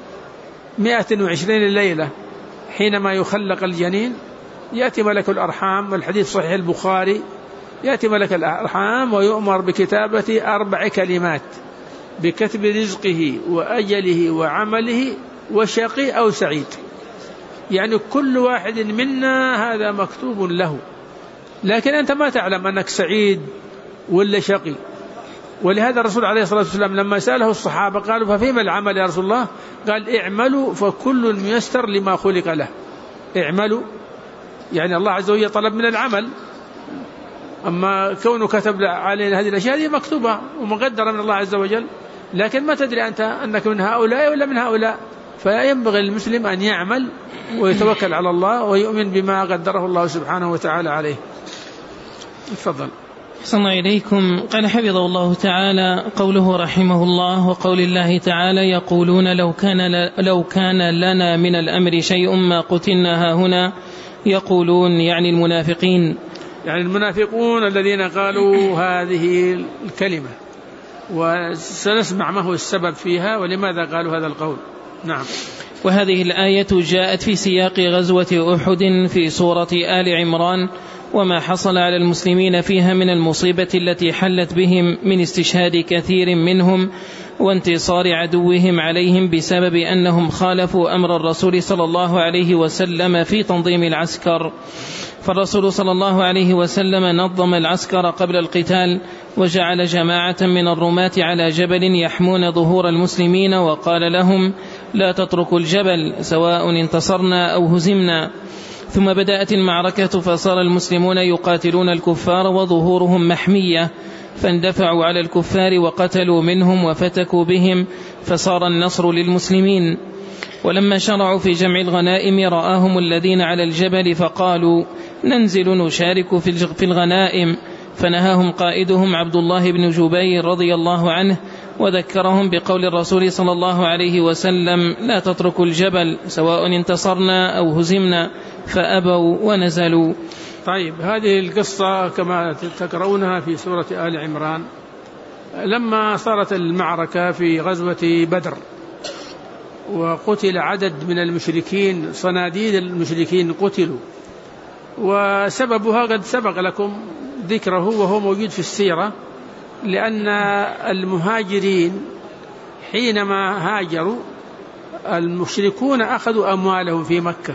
120 ليلة حينما يخلق الجنين، يأتي ملك الأرحام، والحديث صحيح البخاري، يأتي ملك الأرحام ويؤمر بكتابة 4 كلمات: بكتب رزقه وأجله وعمله وشقي أو سعيد. يعني كل واحد منا هذا مكتوب له، لكن أنت ما تعلم أنك سعيد ولا شقي. ولهذا الرسول عليه الصلاة والسلام لما سأله الصحابة قالوا: ففيما العمل يا رسول الله؟ قال: اعملوا فكل ميسر لما خلق له. اعملوا يعني الله عز وجل طلب من العمل، أما كونه كتب علينا هذه الأشياء هذه مكتوبة ومقدرة من الله عز وجل، لكن ما تدري أنت أنك من هؤلاء ولا من هؤلاء. فينبغي المسلم أن يعمل ويتوكل على الله ويؤمن بما قدره الله سبحانه وتعالى عليه. تفضل. صلى إليكم. قال حفظه الله تعالى: قوله رحمه الله: وقول الله تعالى: يقولون لو كان لنا من الأمر شيء ما قتلنا هاهنا. يقولون يعني المنافقين، يعني المنافقون الذين قالوا هذه الكلمة، وسنسمع ما هو السبب فيها ولماذا قالوا هذا القول. نعم. وهذه الآية جاءت في سياق غزوة أحد في سورة آل عمران، وما حصل على المسلمين فيها من المصيبة التي حلت بهم من استشهاد كثير منهم وانتصار عدوهم عليهم بسبب أنهم خالفوا أمر الرسول صلى الله عليه وسلم في تنظيم العسكر. فالرسول صلى الله عليه وسلم نظم العسكر قبل القتال، وجعل جماعة من الرماة على جبل يحمون ظهور المسلمين، وقال لهم: لا تتركوا الجبل سواء انتصرنا أو هزمنا. ثم بدأت المعركة، فصار المسلمون يقاتلون الكفار وظهورهم محمية، فاندفعوا على الكفار وقتلوا منهم وفتكوا بهم، فصار النصر للمسلمين. ولما شرعوا في جمع الغنائم رآهم الذين على الجبل فقالوا ننزل نشارك في الغنائم، فنهاهم قائدهم عبد الله بن جبير رضي الله عنه، وذكرهم بقول الرسول صلى الله عليه وسلم لا تتركوا الجبل سواء انتصرنا أو هزمنا، فأبوا ونزلوا. طيب، هذه القصة كما تقرؤونها في سورة آل عمران. لما صارت المعركة في غزوة بدر وقتل عدد من المشركين، صناديد المشركين قتلوا، وسببها قد سبق لكم ذكره وهو موجود في السيرة، لأن المهاجرين حينما هاجروا المشركون أخذوا أموالهم في مكة،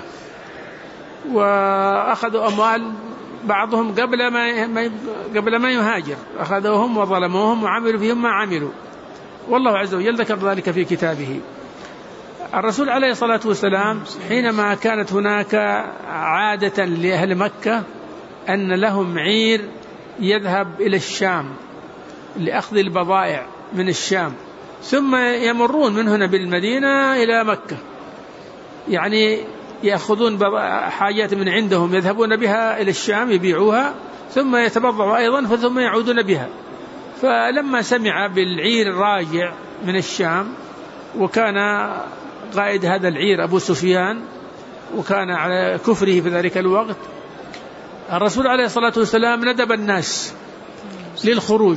وأخذوا أموال بعضهم قبل ما يهاجر، أخذوهم وظلموهم وعملوا فيهم ما عملوا، والله عز وجل ذكر ذلك في كتابه. الرسول عليه الصلاة والسلام حينما كانت هناك عادة لأهل مكة أن لهم عير يذهب إلى الشام لأخذ البضائع من الشام، ثم يمرون من هنا بالمدينة إلى مكة، يعني يأخذون حاجات من عندهم يذهبون بها إلى الشام يبيعوها، ثم يتبضعوا أيضا ثم يعودون بها. فلما سمع بالعير الراجع من الشام، وكان قائد هذا العير أبو سفيان، وكان على كفره في ذلك الوقت، الرسول عليه الصلاة والسلام ندب الناس للخروج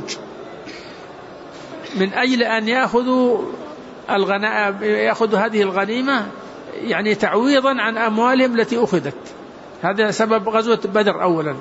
من أجل أن يأخذوا هذه الغنيمة، يعني تعويضا عن أموالهم التي أخذت. هذا سبب غزوة بدر أولا.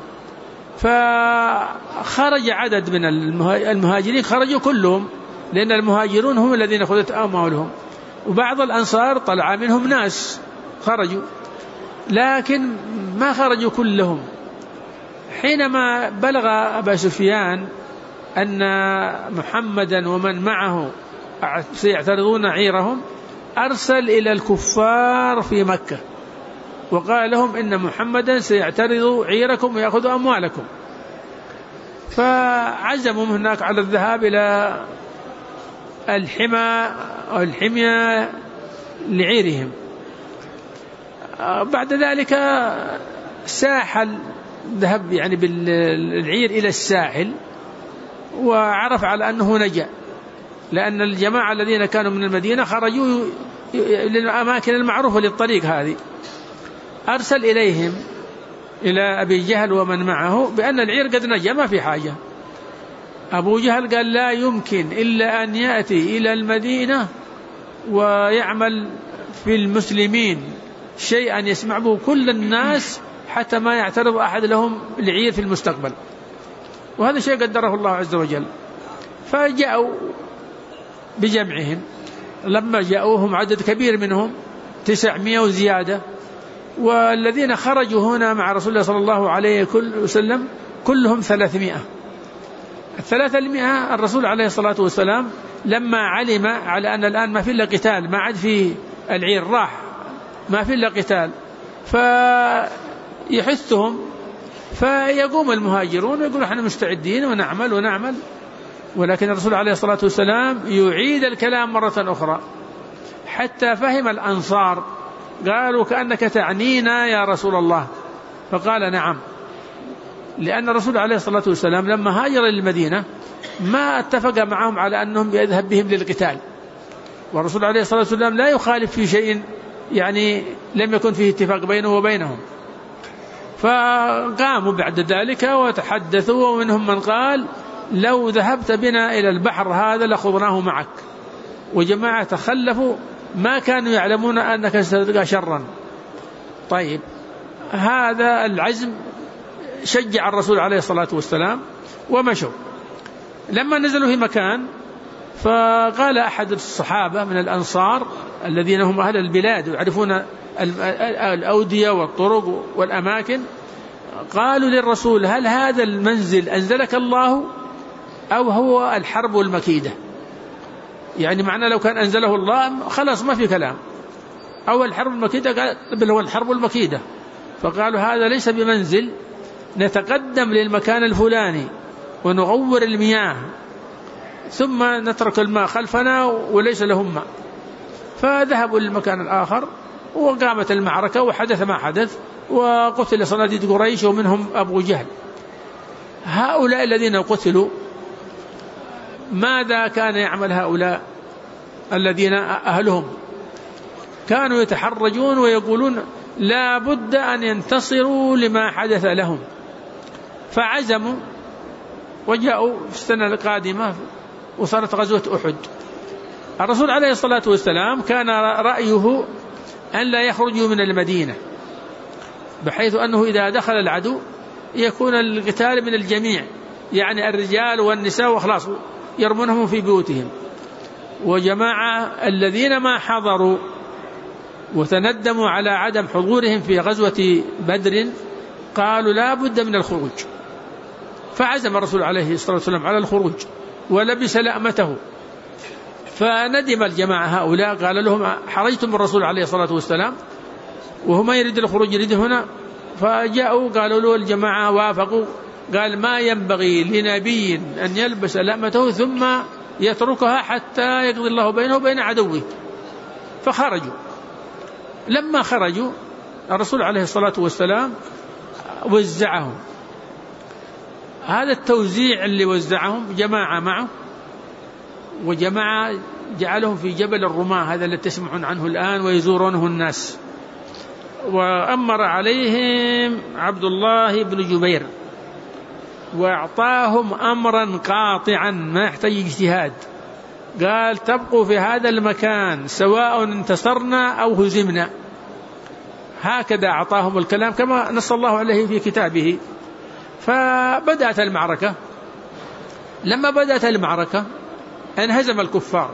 فخرج عدد من المهاجرين، خرجوا كلهم، لأن المهاجرون هم الذين أخذت أموالهم، وبعض الأنصار طلع منهم ناس خرجوا، لكن ما خرجوا كلهم. حينما بلغ أبا سفيان أن محمدا ومن معه سيعترضون عيرهم، أرسل إلى الكفار في مكة وقال لهم إن محمدا سيعترض عيركم ويأخذ أموالكم، فعزموا هناك على الذهاب إلى الحمى أو الحمية لعيرهم. بعد ذلك ساحل، ذهب يعني بالعير إلى الساحل، وعرف على أنه نجا، لأن الجماعة الذين كانوا من المدينة خرجوا للأماكن المعروفة للطريق هذه. أرسل إليهم إلى أبي جهل ومن معه بأن العير قد نجا ما في حاجة. أبو جهل قال لا يمكن إلا أن يأتي إلى المدينة ويعمل في المسلمين شيئا يسمع به كل الناس حتى ما يعترض أحد لهم العير في المستقبل، وهذا شيء قدره الله عز وجل. فجاءوا بجمعهم، لما جاءوهم عدد كبير منهم 900 وزيادة، والذين خرجوا هنا مع رسول الله صلى الله عليه وسلم كلهم 300. 300 الرسول عليه الصلاة والسلام لما علم على أن الآن ما في إلا قتال، ما عاد في العير راح، ما في إلا قتال، فيحثهم، فيقوم المهاجرون ويقولوا احنا مستعدين ونعمل، ولكن الرسول عليه الصلاة والسلام يعيد الكلام مرة أخرى حتى فهم الأنصار، قالوا كأنك تعنينا يا رسول الله، فقال نعم، لأن الرسول عليه الصلاة والسلام لما هاجر للمدينة ما اتفق معهم على أنهم يذهب بهم للقتال، والرسول عليه الصلاة والسلام لا يخالف في شيء يعني لم يكن فيه اتفاق بينه وبينهم. فقاموا بعد ذلك وتحدثوا، ومنهم من قال لو ذهبت بنا إلى البحر هذا لخضناه معك، وجماعة تخلفوا ما كانوا يعلمون أنك ستلقى شرا. طيب، هذا العزم شجع الرسول عليه الصلاة والسلام ومشوا. لما نزلوا في مكان، فقال أحد الصحابة من الأنصار الذين هم أهل البلاد ويعرفون الأودية والطرق والأماكن، قالوا للرسول هل هذا المنزل أنزلك الله أو هو الحرب المكيدة؟ يعني معنى لو كان أنزله الله خلاص ما في كلام، أو الحرب المكيدة، قال بل هو الحرب المكيدة. فقالوا هذا ليس بمنزل، نتقدم للمكان الفلاني ونغور المياه ثم نترك الماء خلفنا وليس لهم ماء. فذهبوا للمكان الآخر وقامت المعركة وحدث ما حدث، وقتل صناديد قريش ومنهم أبو جهل. هؤلاء الذين قتلوا ماذا كان يعمل هؤلاء الذين أهلهم؟ كانوا يتحرجون ويقولون لا بد أن ينتصروا لما حدث لهم، فعزموا وجاءوا في السنة القادمة وصارت غزوة أحد. الرسول عليه الصلاة والسلام كان رأيه أن لا يخرجوا من المدينة، بحيث أنه إذا دخل العدو يكون القتال من الجميع، يعني الرجال والنساء وخلاص يرمونهم في بيوتهم. وجماعة الذين ما حضروا وتندموا على عدم حضورهم في غزوة بدر قالوا لا بد من الخروج، فعزم الرسول عليه الصلاة والسلام على الخروج ولبس لأمته. فندم الجماعة هؤلاء، قال لهم حرجتم الرسول عليه الصلاة والسلام وهو ما يريد الخروج، يريد هنا. فجاءوا قالوا له الجماعة وافقوا، قال ما ينبغي لنبي أن يلبس لأمته ثم يتركها حتى يقضي الله بينه وبين عدوه. فخرجوا. لما خرجوا الرسول عليه الصلاة والسلام وزعهم. هذا التوزيع اللي وزعهم جماعة معه وجماعة جعلهم في جبل الرماة، هذا اللي تسمعون عنه الآن ويزورونه الناس. وأمر عليهم عبد الله بن جبير وأعطاهم أمرا قاطعا ما يحتاج اجتهاد، قال تبقوا في هذا المكان سواء انتصرنا أو هزمنا. هكذا أعطاهم الكلام كما نص الله عليه في كتابه. فبدأت المعركة. لما بدأت المعركة انهزم الكفار،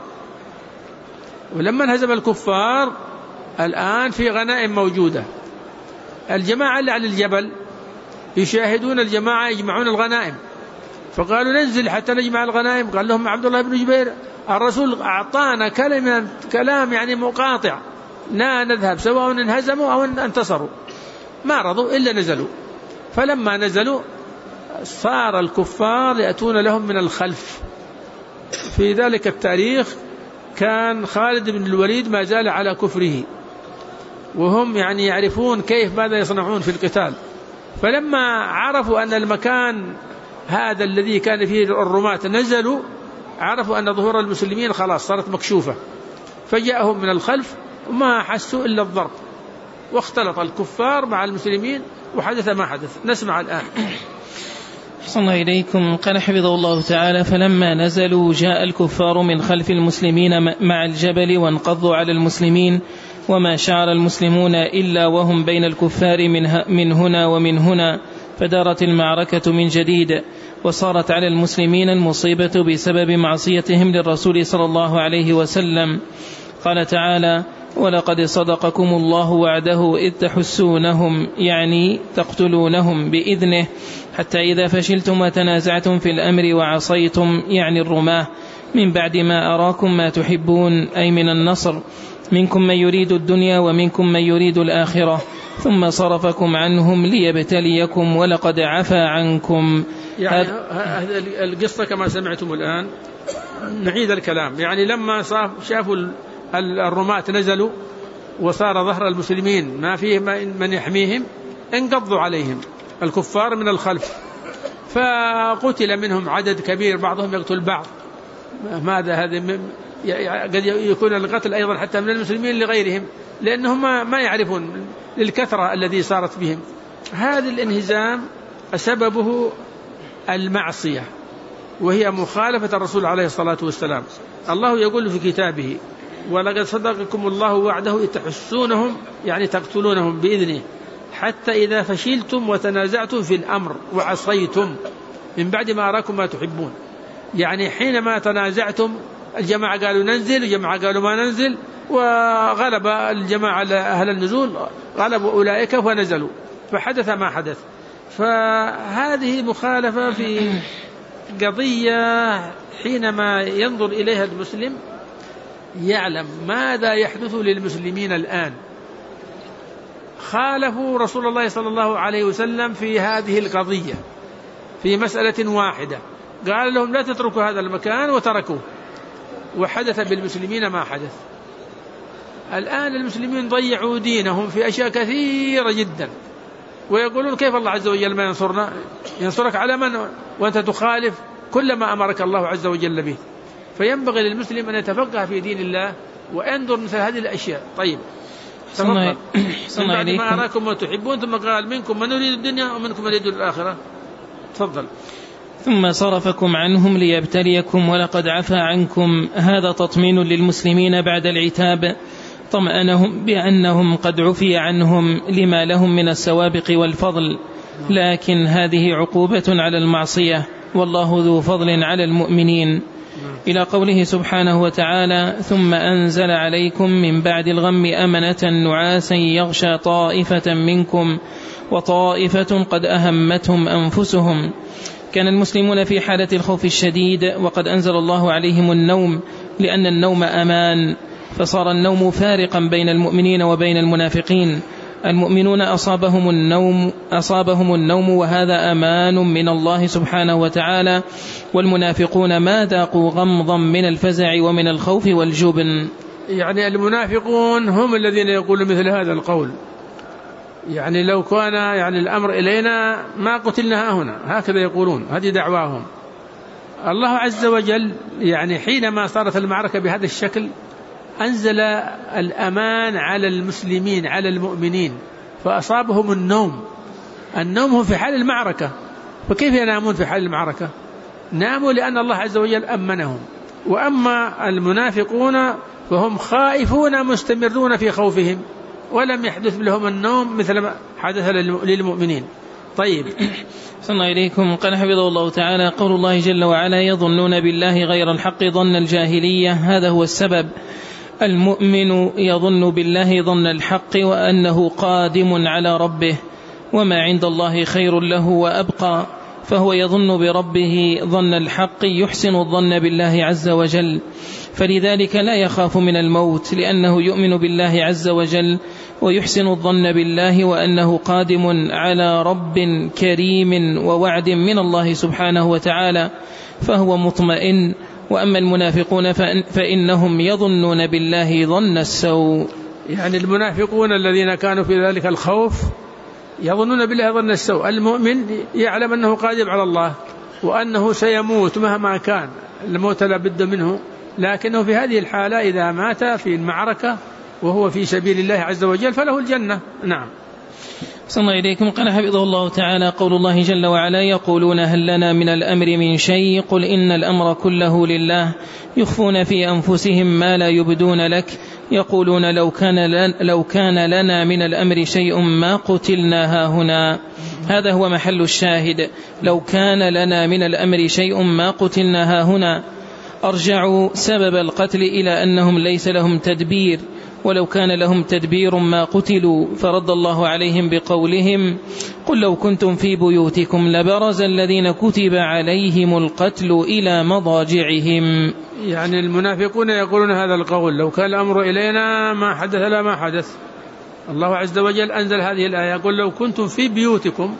ولما انهزم الكفار الآن في غنائم موجودة. الجماعة اللي على الجبل يشاهدون الجماعة يجمعون الغنائم، فقالوا ننزل حتى نجمع الغنائم. قال لهم عبد الله بن جبير الرسول أعطانا كلام يعني مقاطع، لا نذهب سواء انهزموا أو انتصروا. ما رضوا إلا نزلوا. فلما نزلوا صار الكفار يأتون لهم من الخلف. في ذلك التاريخ كان خالد بن الوليد ما زال على كفره، وهم يعني يعرفون كيف ماذا يصنعون في القتال. فلما عرفوا أن المكان هذا الذي كان فيه الرماة نزلوا، عرفوا أن ظهور المسلمين خلاص صارت مكشوفة، فجاءهم من الخلف وما حسوا إلا الضرب، واختلط الكفار مع المسلمين وحدث ما حدث. نسمع الآن. أحسن الله إليكم. قال حفظه الله تعالى: فلما نزلوا جاء الكفار من خلف المسلمين مع الجبل وانقضوا على المسلمين، وما شعر المسلمون إلا وهم بين الكفار من هنا ومن هنا، فدارت المعركة من جديد، وصارت على المسلمين المصيبة بسبب معصيتهم للرسول صلى الله عليه وسلم. قال تعالى: ولقد صدقكم الله وعده إذ تحسونهم، يعني تقتلونهم بإذنه، حتى إذا فشلتم وتنازعتم في الأمر وعصيتم، يعني الرماة، من بعد ما أراكم ما تحبون، أي من النصر، منكم من يريد الدنيا ومنكم من يريد الآخرة، ثم صرفكم عنهم ليبتليكم ولقد عفا عنكم. يعني هذه القصة كما سمعتم الآن. نعيد الكلام. يعني لما شافوا الرماة نزلوا وصار ظهر المسلمين ما فيه من يحميهم، انقضوا عليهم الكفار من الخلف، فقتل منهم عدد كبير، بعضهم يقتل بعض. ماذا هذا؟ قد يكون القتل أيضا حتى من المسلمين لغيرهم، لأنهم ما يعرفون للكثرة الذي صارت بهم. هذا الانهزام سببه المعصية، وهي مخالفة الرسول عليه الصلاة والسلام. الله يقول في كتابه: ولقد صدقكم الله وعده إذ تحسونهم، يعني تقتلونهم بإذنه، حتى إذا فشلتم وتنازعتم في الأمر وعصيتم، من بعد ما أراكم ما تحبون. يعني حينما تنازعتم، الجماعة قالوا ننزل، الجماعة قالوا ما ننزل، وغلب الجماعة أهل النزول، غلبوا أولئك ونزلوا، فحدث ما حدث. فهذه مخالفة في قضية حينما ينظر إليها المسلم يعلم ماذا يحدث للمسلمين الآن. خالفوا رسول الله صلى الله عليه وسلم في هذه القضية في مسألة واحدة، قال لهم لا تتركوا هذا المكان وتركوه، وحدث بالمسلمين ما حدث. الآن المسلمين ضيعوا دينهم في أشياء كثيرة جدا، ويقولون كيف الله عز وجل ما ينصرنا؟ ينصرك على من وأنت تخالف كل ما أمرك الله عز وجل به. فينبغي للمسلم أن يتفقه في دين الله وينظر مثل هذه الأشياء. طيب تفضل. بعد ما أراكم ما تحبون ثم قال منكم من يريد الدنيا ومنكم من يريد الآخرة. تفضل. ثم صرفكم عنهم ليبتليكم ولقد عفا عنكم. هذا تطمين للمسلمين بعد العتاب، طمأنهم بأنهم قد عفي عنهم لما لهم من السوابق والفضل، لكن هذه عقوبة على المعصية، والله ذو فضل على المؤمنين. إلى قوله سبحانه وتعالى: ثم أنزل عليكم من بعد الغم أمنة نعاسا يغشى طائفة منكم وطائفة قد أهمتهم أنفسهم. كان المسلمون في حالة الخوف الشديد، وقد أنزل الله عليهم النوم، لأن النوم أمان، فصار النوم فارقا بين المؤمنين وبين المنافقين. المؤمنون أصابهم النوم وهذا أمان من الله سبحانه وتعالى، والمنافقون ما ذاقوا غمضا من الفزع ومن الخوف والجبن. يعني المنافقون هم الذين يقولون مثل هذا القول، يعني لو كان يعني الأمر إلينا ما قتلنا هنا، هكذا يقولون، هذه دعواهم. الله عز وجل يعني حينما صارت المعركة بهذا الشكل أنزل الأمان على المسلمين على المؤمنين، فأصابهم النوم هم في حال المعركة. فكيف ينامون في حال المعركة؟ ناموا لأن الله عز وجل أمنهم. وأما المنافقون فهم خائفون مستمرون في خوفهم، ولم يحدث لهم النوم مثل ما حدث للمؤمنين. طيب صلى إليكم. قال حفظه الله تعالى: قول الله جل وعلا: يظنون بالله غير الحق ظن الجاهلية. هذا هو السبب. المؤمن يظن بالله ظن الحق وأنه قادم على ربه، وما عند الله خير له وأبقى، فهو يظن بربه ظن الحق، يحسن الظن بالله عز وجل، فلذلك لا يخاف من الموت، لأنه يؤمن بالله عز وجل ويحسن الظن بالله وأنه قادم على رب كريم ووعد من الله سبحانه وتعالى، فهو مطمئن. وأما المنافقون فإنهم يظنون بالله ظن السوء. يعني المنافقون الذين كانوا في ذلك الخوف يظنون بالله ظن السوء. المؤمن يعلم أنه قادم على الله وأنه سيموت مهما كان، الموت لا بد منه، لكنه في هذه الحالة إذا مات في المعركة وهو في سبيل الله عز وجل فله الجنة. نعم. صلى الله إليكم. قال حفظه الله تعالى: قول الله جل وعلا: يقولون هل لنا من الأمر من شيء قل إن الأمر كله لله يخفون في أنفسهم ما لا يبدون لك يقولون لو كان لنا من الأمر شيء ما قتلنا هاهنا. هذا هو محل الشاهد، لو كان لنا من الأمر شيء ما قتلنا هاهنا. أرجعوا سبب القتل إلى أنهم ليس لهم تدبير، ولو كان لهم تدبير ما قتلوا، فرد الله عليهم بقولهم: قل لو كنتم في بيوتكم لبرز الذين كتب عليهم القتل إلى مضاجعهم. يعني المنافقون يقولون هذا القول: لو كان الأمر إلينا ما حدث لا ما حدث. الله عز وجل أنزل هذه الآية: قل لو كنتم في بيوتكم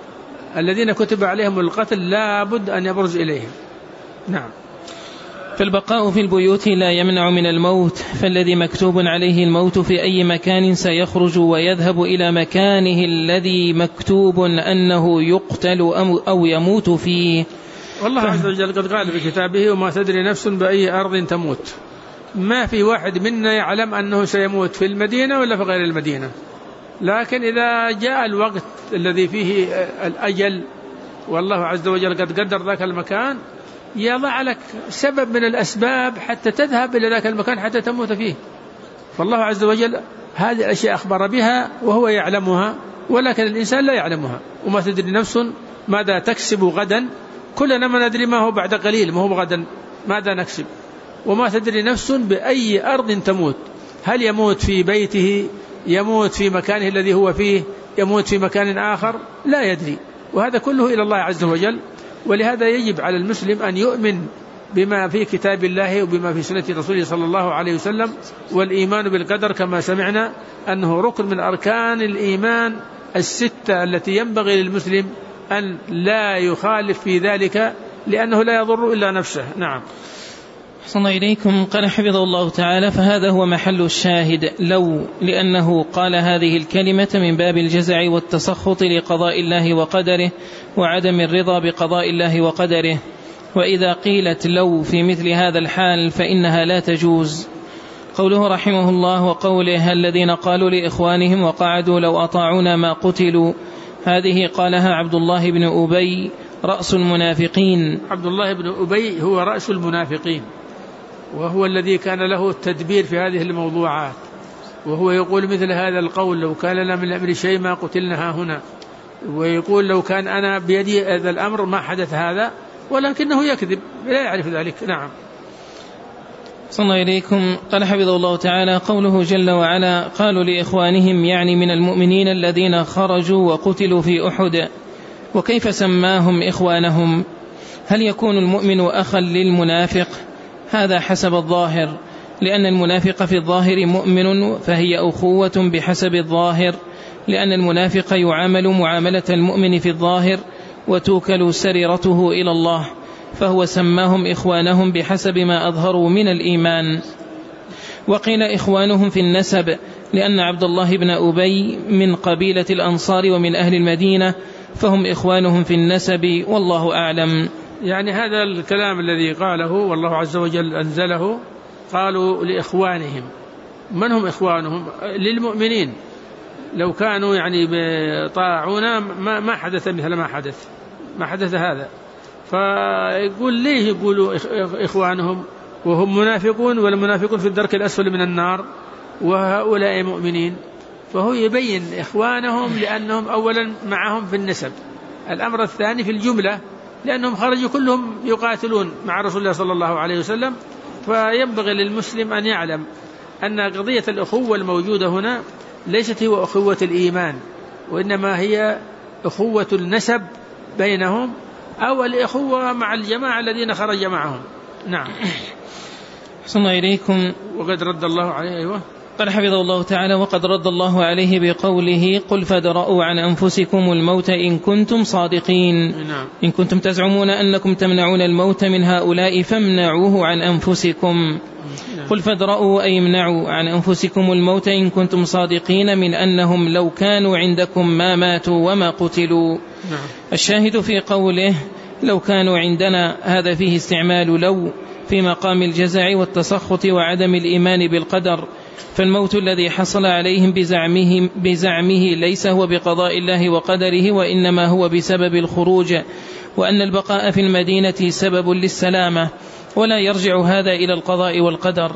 الذين كتب عليهم القتل لا بد أن يبرز إليهم. نعم. فالبقاء في البيوت لا يمنع من الموت، فالذي مكتوب عليه الموت في أي مكان سيخرج ويذهب إلى مكانه الذي مكتوب أنه يقتل أو يموت فيه. والله عز وجل قد قال في كتابه: وما تدري نفس بأي أرض تموت. ما في واحد منا يعلم أنه سيموت في المدينة ولا في غير المدينة، لكن إذا جاء الوقت الذي فيه الأجل والله عز وجل قد قدر ذاك المكان يضع لك سبب من الأسباب حتى تذهب إلى ذاك المكان حتى تموت فيه. فالله عز وجل هذه الأشياء أخبر بها وهو يعلمها، ولكن الإنسان لا يعلمها. وما تدري نفس ماذا تكسب غدا، كلنا ما ندري ما هو بعد قليل، ما هو غدا ماذا نكسب. وما تدري نفس بأي أرض تموت، هل يموت في بيته، يموت في مكانه الذي هو فيه، يموت في مكان آخر، لا يدري. وهذا كله إلى الله عز وجل. ولهذا يجب على المسلم أن يؤمن بما في كتاب الله وبما في سنة رسوله صلى الله عليه وسلم. والإيمان بالقدر كما سمعنا أنه ركن من أركان الإيمان الستة التي ينبغي للمسلم أن لا يخالف في ذلك لأنه لا يضر إلا نفسه. نعم. أحسن إليكم. قال حفظه الله تعالى: فهذا هو محل الشاهد لو، لأنه قال هذه الكلمة من باب الجزع والتسخط لقضاء الله وقدره وعدم الرضا بقضاء الله وقدره، وإذا قيلت لو في مثل هذا الحال فإنها لا تجوز. قوله رحمه الله: وقوله الذين قالوا لإخوانهم وقعدوا لو أطاعونا ما قتلوا، هذه قالها عبد الله بن أبي رأس المنافقين. عبد الله بن أبي هو رأس المنافقين، وهو الذي كان له التدبير في هذه الموضوعات، وهو يقول مثل هذا القول: لو كان لنا من الأمر شيء ما قتلنا هنا، ويقول لو كان أنا بيدي هذا الأمر ما حدث هذا، ولكنه يكذب لا يعرف ذلك. نعم. صلى الله إليكم. قال حفظه الله تعالى: قوله جل وعلا: قالوا لإخوانهم، يعني من المؤمنين الذين خرجوا وقتلوا في أحد. وكيف سماهم إخوانهم؟ هل يكون المؤمن أخا للمنافق؟ هذا حسب الظاهر، لأن المنافق في الظاهر مؤمن، فهي أخوة بحسب الظاهر، لأن المنافق يعامل معاملة المؤمن في الظاهر وتوكل سريرته إلى الله، فهو سماهم إخوانهم بحسب ما أظهروا من الإيمان. وقيل إخوانهم في النسب، لأن عبد الله بن أبي من قبيلة الأنصار ومن أهل المدينة، فهم إخوانهم في النسب، والله أعلم. يعني هذا الكلام الذي قاله والله عز وجل أنزله، قالوا لإخوانهم. من هم إخوانهم؟ للمؤمنين. لو كانوا يعني طاعونا ما حدث مثل ما حدث هذا. فيقول ليه يقولوا إخوانهم وهم منافقون، والمنافقون في الدرك الأسفل من النار، وهؤلاء مؤمنين؟ فهو يبين إخوانهم لأنهم أولا معهم في النسب، الأمر الثاني في الجملة لأنهم خرجوا كلهم يقاتلون مع رسول الله صلى الله عليه وسلم. فينبغي للمسلم أن يعلم أن قضية الأخوة الموجودة هنا ليست هي أخوة الإيمان، وإنما هي أخوة النسب بينهم، أو الأخوة مع الجماعة الذين خرج معهم. نعم. أحسن الله إليكم. وقد رد الله عليه. أيوة. قال حفظه الله تعالى: وقد رد الله عليه بقوله: قل فادرءوا عن أنفسكم الموت إن كنتم صادقين. نعم. إن كنتم تزعمون أنكم تمنعون الموت من هؤلاء فامنعوه عن أنفسكم. نعم. قل فادرءوا أي امنعوا عن أنفسكم الموت إن كنتم صادقين، من أنهم لو كانوا عندكم ما ماتوا وما قتلوا. نعم. الشاهد في قوله لو كانوا عندنا، هذا فيه استعمال لو في مقام الجزع والتسخط وعدم الإيمان بالقدر، فالموت الذي حصل عليهم بزعمه ليس هو بقضاء الله وقدره، وإنما هو بسبب الخروج، وأن البقاء في المدينة سبب للسلامة، ولا يرجع هذا إلى القضاء والقدر.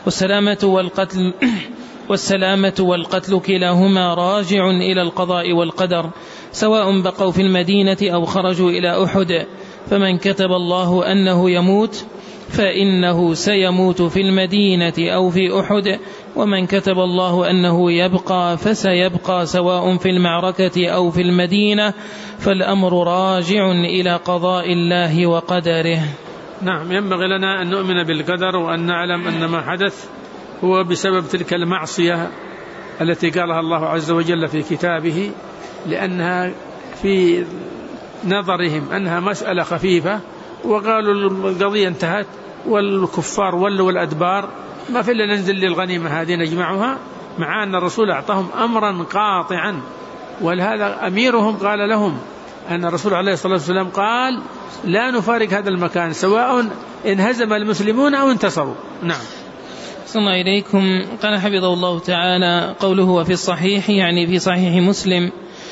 والسلامة والقتل كلاهما راجع إلى القضاء والقدر، سواء بقوا في المدينة أو خرجوا إلى أحد. فمن كتب الله أنه يموت فإنه سيموت في المدينة أو في أحد، ومن كتب الله أنه يبقى فسيبقى، سواء في المعركة أو في المدينة، فالأمر راجع إلى قضاء الله وقدره. نعم. ينبغي لنا أن نؤمن بالقدر، وأن نعلم أن ما حدث هو بسبب تلك المعصية التي قالها الله عز وجل في كتابه، لأنها في نظرهم أنها مسألة خفيفة، وقالوا القضية انتهت والكفار ولوا الأدبار، ما في إلا ننزل للغنيمة هذه نجمعها، مع أن الرسول أعطاهم أمرا قاطعا. ولهذا أميرهم قال لهم أن الرسول عليه الصلاة والسلام قال: لا نفارق هذا المكان سواء انهزم المسلمون أو انتصروا. نعم. صلى الله إليكم. قال حفظه الله تعالى: قوله وفي الصحيح، يعني في صحيح مسلم.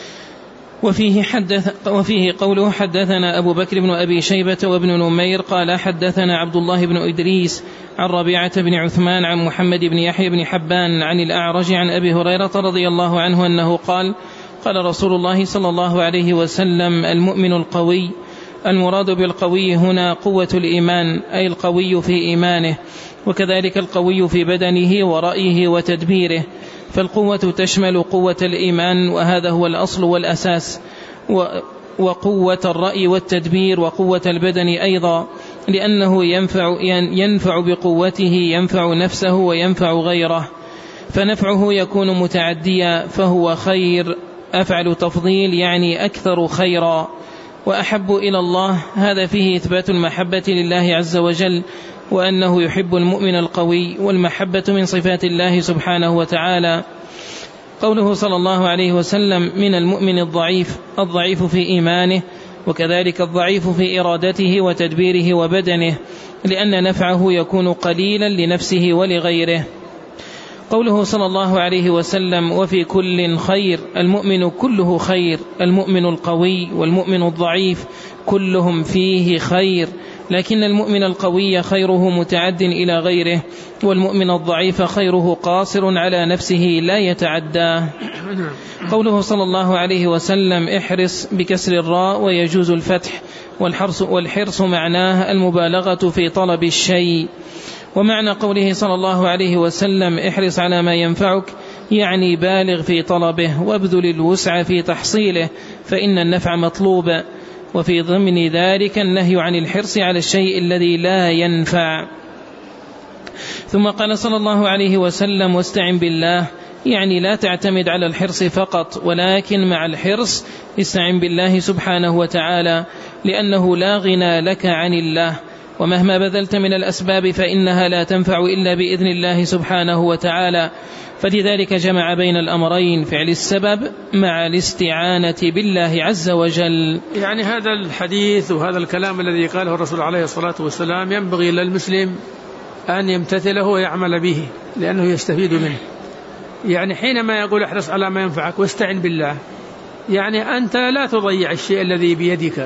وفيه قوله: حدثنا أبو بكر بن أبي شيبة وابن نمير قال حدثنا عبد الله بن إدريس عن ربيعة بن عثمان عن محمد بن يحيى بن حبان عن الأعرج عن أبي هريرة رضي الله عنه أنه قال: قال رسول الله صلى الله عليه وسلم: المؤمن القوي. المراد بالقوي هنا قوة الإيمان، أي القوي في إيمانه، وكذلك القوي في بدنه ورأيه وتدبيره. فالقوة تشمل قوة الإيمان، وهذا هو الأصل والأساس، وقوة الرأي والتدبير، وقوة البدن أيضا، لأنه ينفع بقوته، ينفع نفسه وينفع غيره، فنفعه يكون متعديا، فهو خير، أفعل تفضيل يعني أكثر خيرا، وأحب إلى الله، هذا فيه إثبات المحبة لله عز وجل، وأنه يحب المؤمن القوي، والمحبة من صفات الله سبحانه وتعالى. قوله صلى الله عليه وسلم: من المؤمن الضعيف في إيمانه، وكذلك الضعيف في إرادته وتدبيره وبدنه، لأن نفعه يكون قليلا لنفسه ولغيره. قوله صلى الله عليه وسلم: وفي كل خير، المؤمن كله خير، المؤمن القوي والمؤمن الضعيف كلهم فيه خير، لكن المؤمن القوي خيره متعد إلى غيره، والمؤمن الضعيف خيره قاصر على نفسه لا يتعداه. قوله صلى الله عليه وسلم: احرص بكسر الراء ويجوز الفتح، والحرص معناه المبالغة في طلب الشيء. ومعنى قوله صلى الله عليه وسلم: احرص على ما ينفعك، يعني بالغ في طلبه، وابذل الوسع في تحصيله، فإن النفع مطلوب. وفي ضمن ذلك النهي عن الحرص على الشيء الذي لا ينفع. ثم قال صلى الله عليه وسلم: واستعن بالله، يعني لا تعتمد على الحرص فقط، ولكن مع الحرص استعن بالله سبحانه وتعالى، لأنه لا غنى لك عن الله، ومهما بذلت من الأسباب فإنها لا تنفع إلا بإذن الله سبحانه وتعالى. فلذلك جمع بين الأمرين، فعل السبب مع الاستعانة بالله عز وجل. يعني هذا الحديث وهذا الكلام الذي قاله الرسول عليه الصلاة والسلام ينبغي للمسلم أن يمتثله ويعمل به، لأنه يستفيد منه. يعني حينما يقول احرص على ما ينفعك واستعن بالله، يعني أنت لا تضيع الشيء الذي بيدك،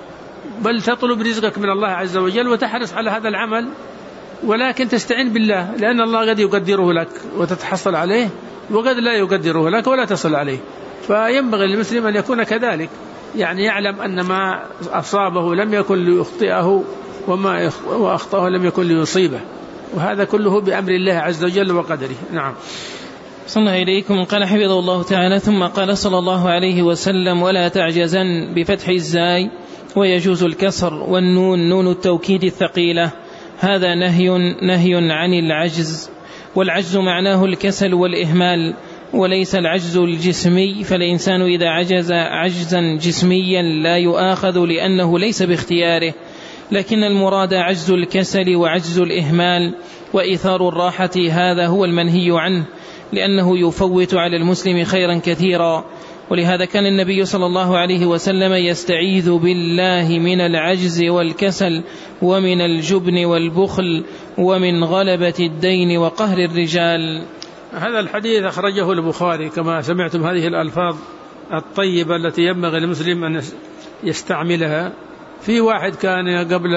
بل تطلب رزقك من الله عز وجل وتحرص على هذا العمل، ولكن تستعين بالله، لأن الله قد يقدره لك وتتحصل عليه، وقد لا يقدره لك ولا تصل عليه. فينبغي للمسلم أن يكون كذلك، يعني يعلم أن ما أصابه لم يكن ليخطئه، وما أخطأه لم يكن ليصيبه، وهذا كله بأمر الله عز وجل وقدره. نعم. صلى الله إليكم. قال حفظه الله تعالى: ثم قال صلى الله عليه وسلم: ولا تعجزن، بفتح الزاي، ويجوز الكسر، والنون نون التوكيد الثقيلة. هذا نهي عن العجز، والعجز معناه الكسل والإهمال، وليس العجز الجسمي، فالإنسان إذا عجز عجزا جسميا لا يؤاخذ لأنه ليس باختياره، لكن المراد عجز الكسل وعجز الإهمال وإيثار الراحة، هذا هو المنهي عنه، لأنه يفوت على المسلم خيرا كثيرا. ولهذا كان النبي صلى الله عليه وسلم يستعيذ بالله من العجز والكسل، ومن الجبن والبخل، ومن غلبة الدين وقهر الرجال. هذا الحديث أخرجه البخاري، كما سمعتم هذه الألفاظ الطيبة التي ينبغي للمسلم أن يستعملها. في واحد كان قبل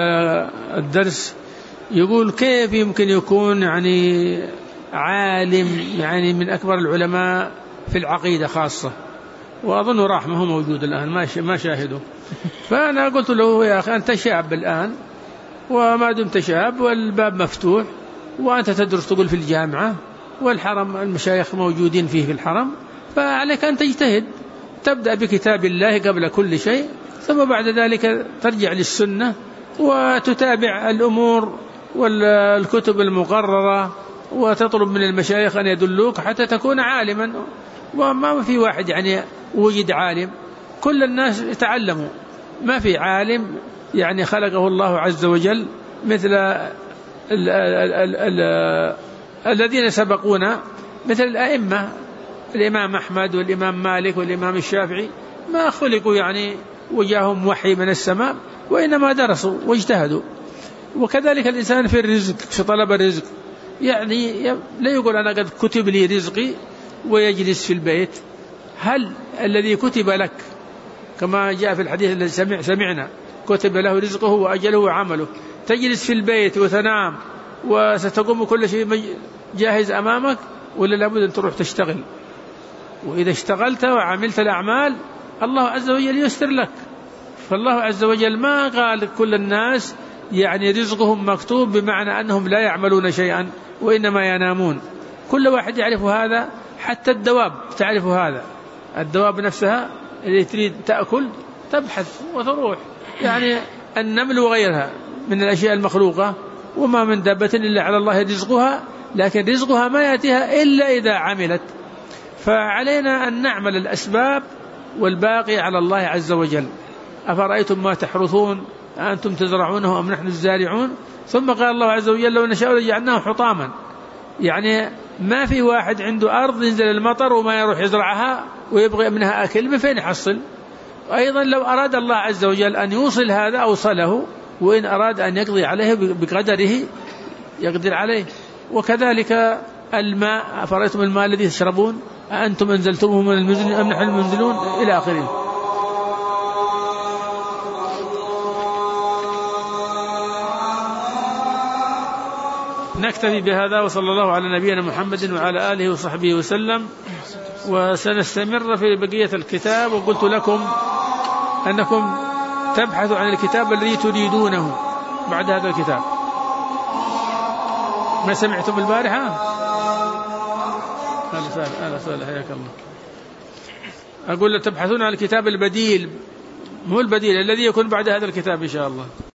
الدرس يقول: كيف يمكن يكون يعني عالم يعني من أكبر العلماء في العقيدة خاصة، وأظن راح ما هو موجود الآن، ما شاهده. فأنا قلت له: يا أخي أنت شاب الآن، وما دمت شاب والباب مفتوح، وأنت تدرس تقول في الجامعة، والحرم المشايخ موجودين فيه في الحرم، فعليك أن تجتهد، تبدأ بكتاب الله قبل كل شيء، ثم بعد ذلك ترجع للسنة وتتابع الأمور والكتب المقررة، وتطلب من المشايخ أن يدلوك حتى تكون عالما. وما في واحد يعني وجد عالم، كل الناس يتعلموا، ما في عالم يعني خلقه الله عز وجل مثل الذين سبقونا، مثل الأئمة، الإمام أحمد والإمام مالك والإمام الشافعي، ما خلقوا يعني وجاهم وحي من السماء، وإنما درسوا واجتهدوا. وكذلك الإنسان في الرزق، في طلب الرزق، يعني لا يقول أنا قد كتب لي رزقي ويجلس في البيت. هل الذي كتب لك كما جاء في الحديث الذي سمعنا كتب له رزقه وأجله وعمله، تجلس في البيت وتنام وستقوم كل شيء جاهز أمامك، ولا لابد أن تروح تشتغل؟ وإذا اشتغلت وعملت الأعمال الله عز وجل يسر لك. فالله عز وجل ما قال كل الناس يعني رزقهم مكتوب بمعنى أنهم لا يعملون شيئا وإنما ينامون، كل واحد يعرف هذا، حتى الدواب تعرف هذا. الدواب نفسها اللي تريد تأكل تبحث وتروح، يعني النمل وغيرها من الأشياء المخلوقة، وما من دابة إلا على الله رزقها، لكن رزقها ما يأتيها إلا إذا عملت. فعلينا أن نعمل الأسباب والباقي على الله عز وجل. أفرأيتم ما تحرثون أنتم تزرعونه أم نحن الزارعون. ثم قال الله عز وجل لو نشاء لجعلناه حطاما، يعني ما في واحد عنده أرض ينزل المطر وما يروح يزرعها ويبغي منها أكل، من فين يحصل؟ أيضا لو أراد الله عز وجل أن يوصل هذا أوصله، وإن أراد أن يقضي عليه بقدره يقدر عليه. وكذلك الماء، أفرأيتم الماء الذي تشربون أأنتم أنزلتموه من المزن أم نحن المنزلون إلى آخره. نكتفي بهذا، وصلى الله على نبينا محمد وعلى آله وصحبه وسلم، وسنستمر في بقية الكتاب. وقلت لكم أنكم تبحثوا عن الكتاب الذي تريدونه بعد هذا الكتاب. ما سمعتم البارحة؟ أهلا وسهلا، حياك الله. أقول تبحثون عن الكتاب البديل، مو البديل الذي يكون بعد هذا الكتاب إن شاء الله.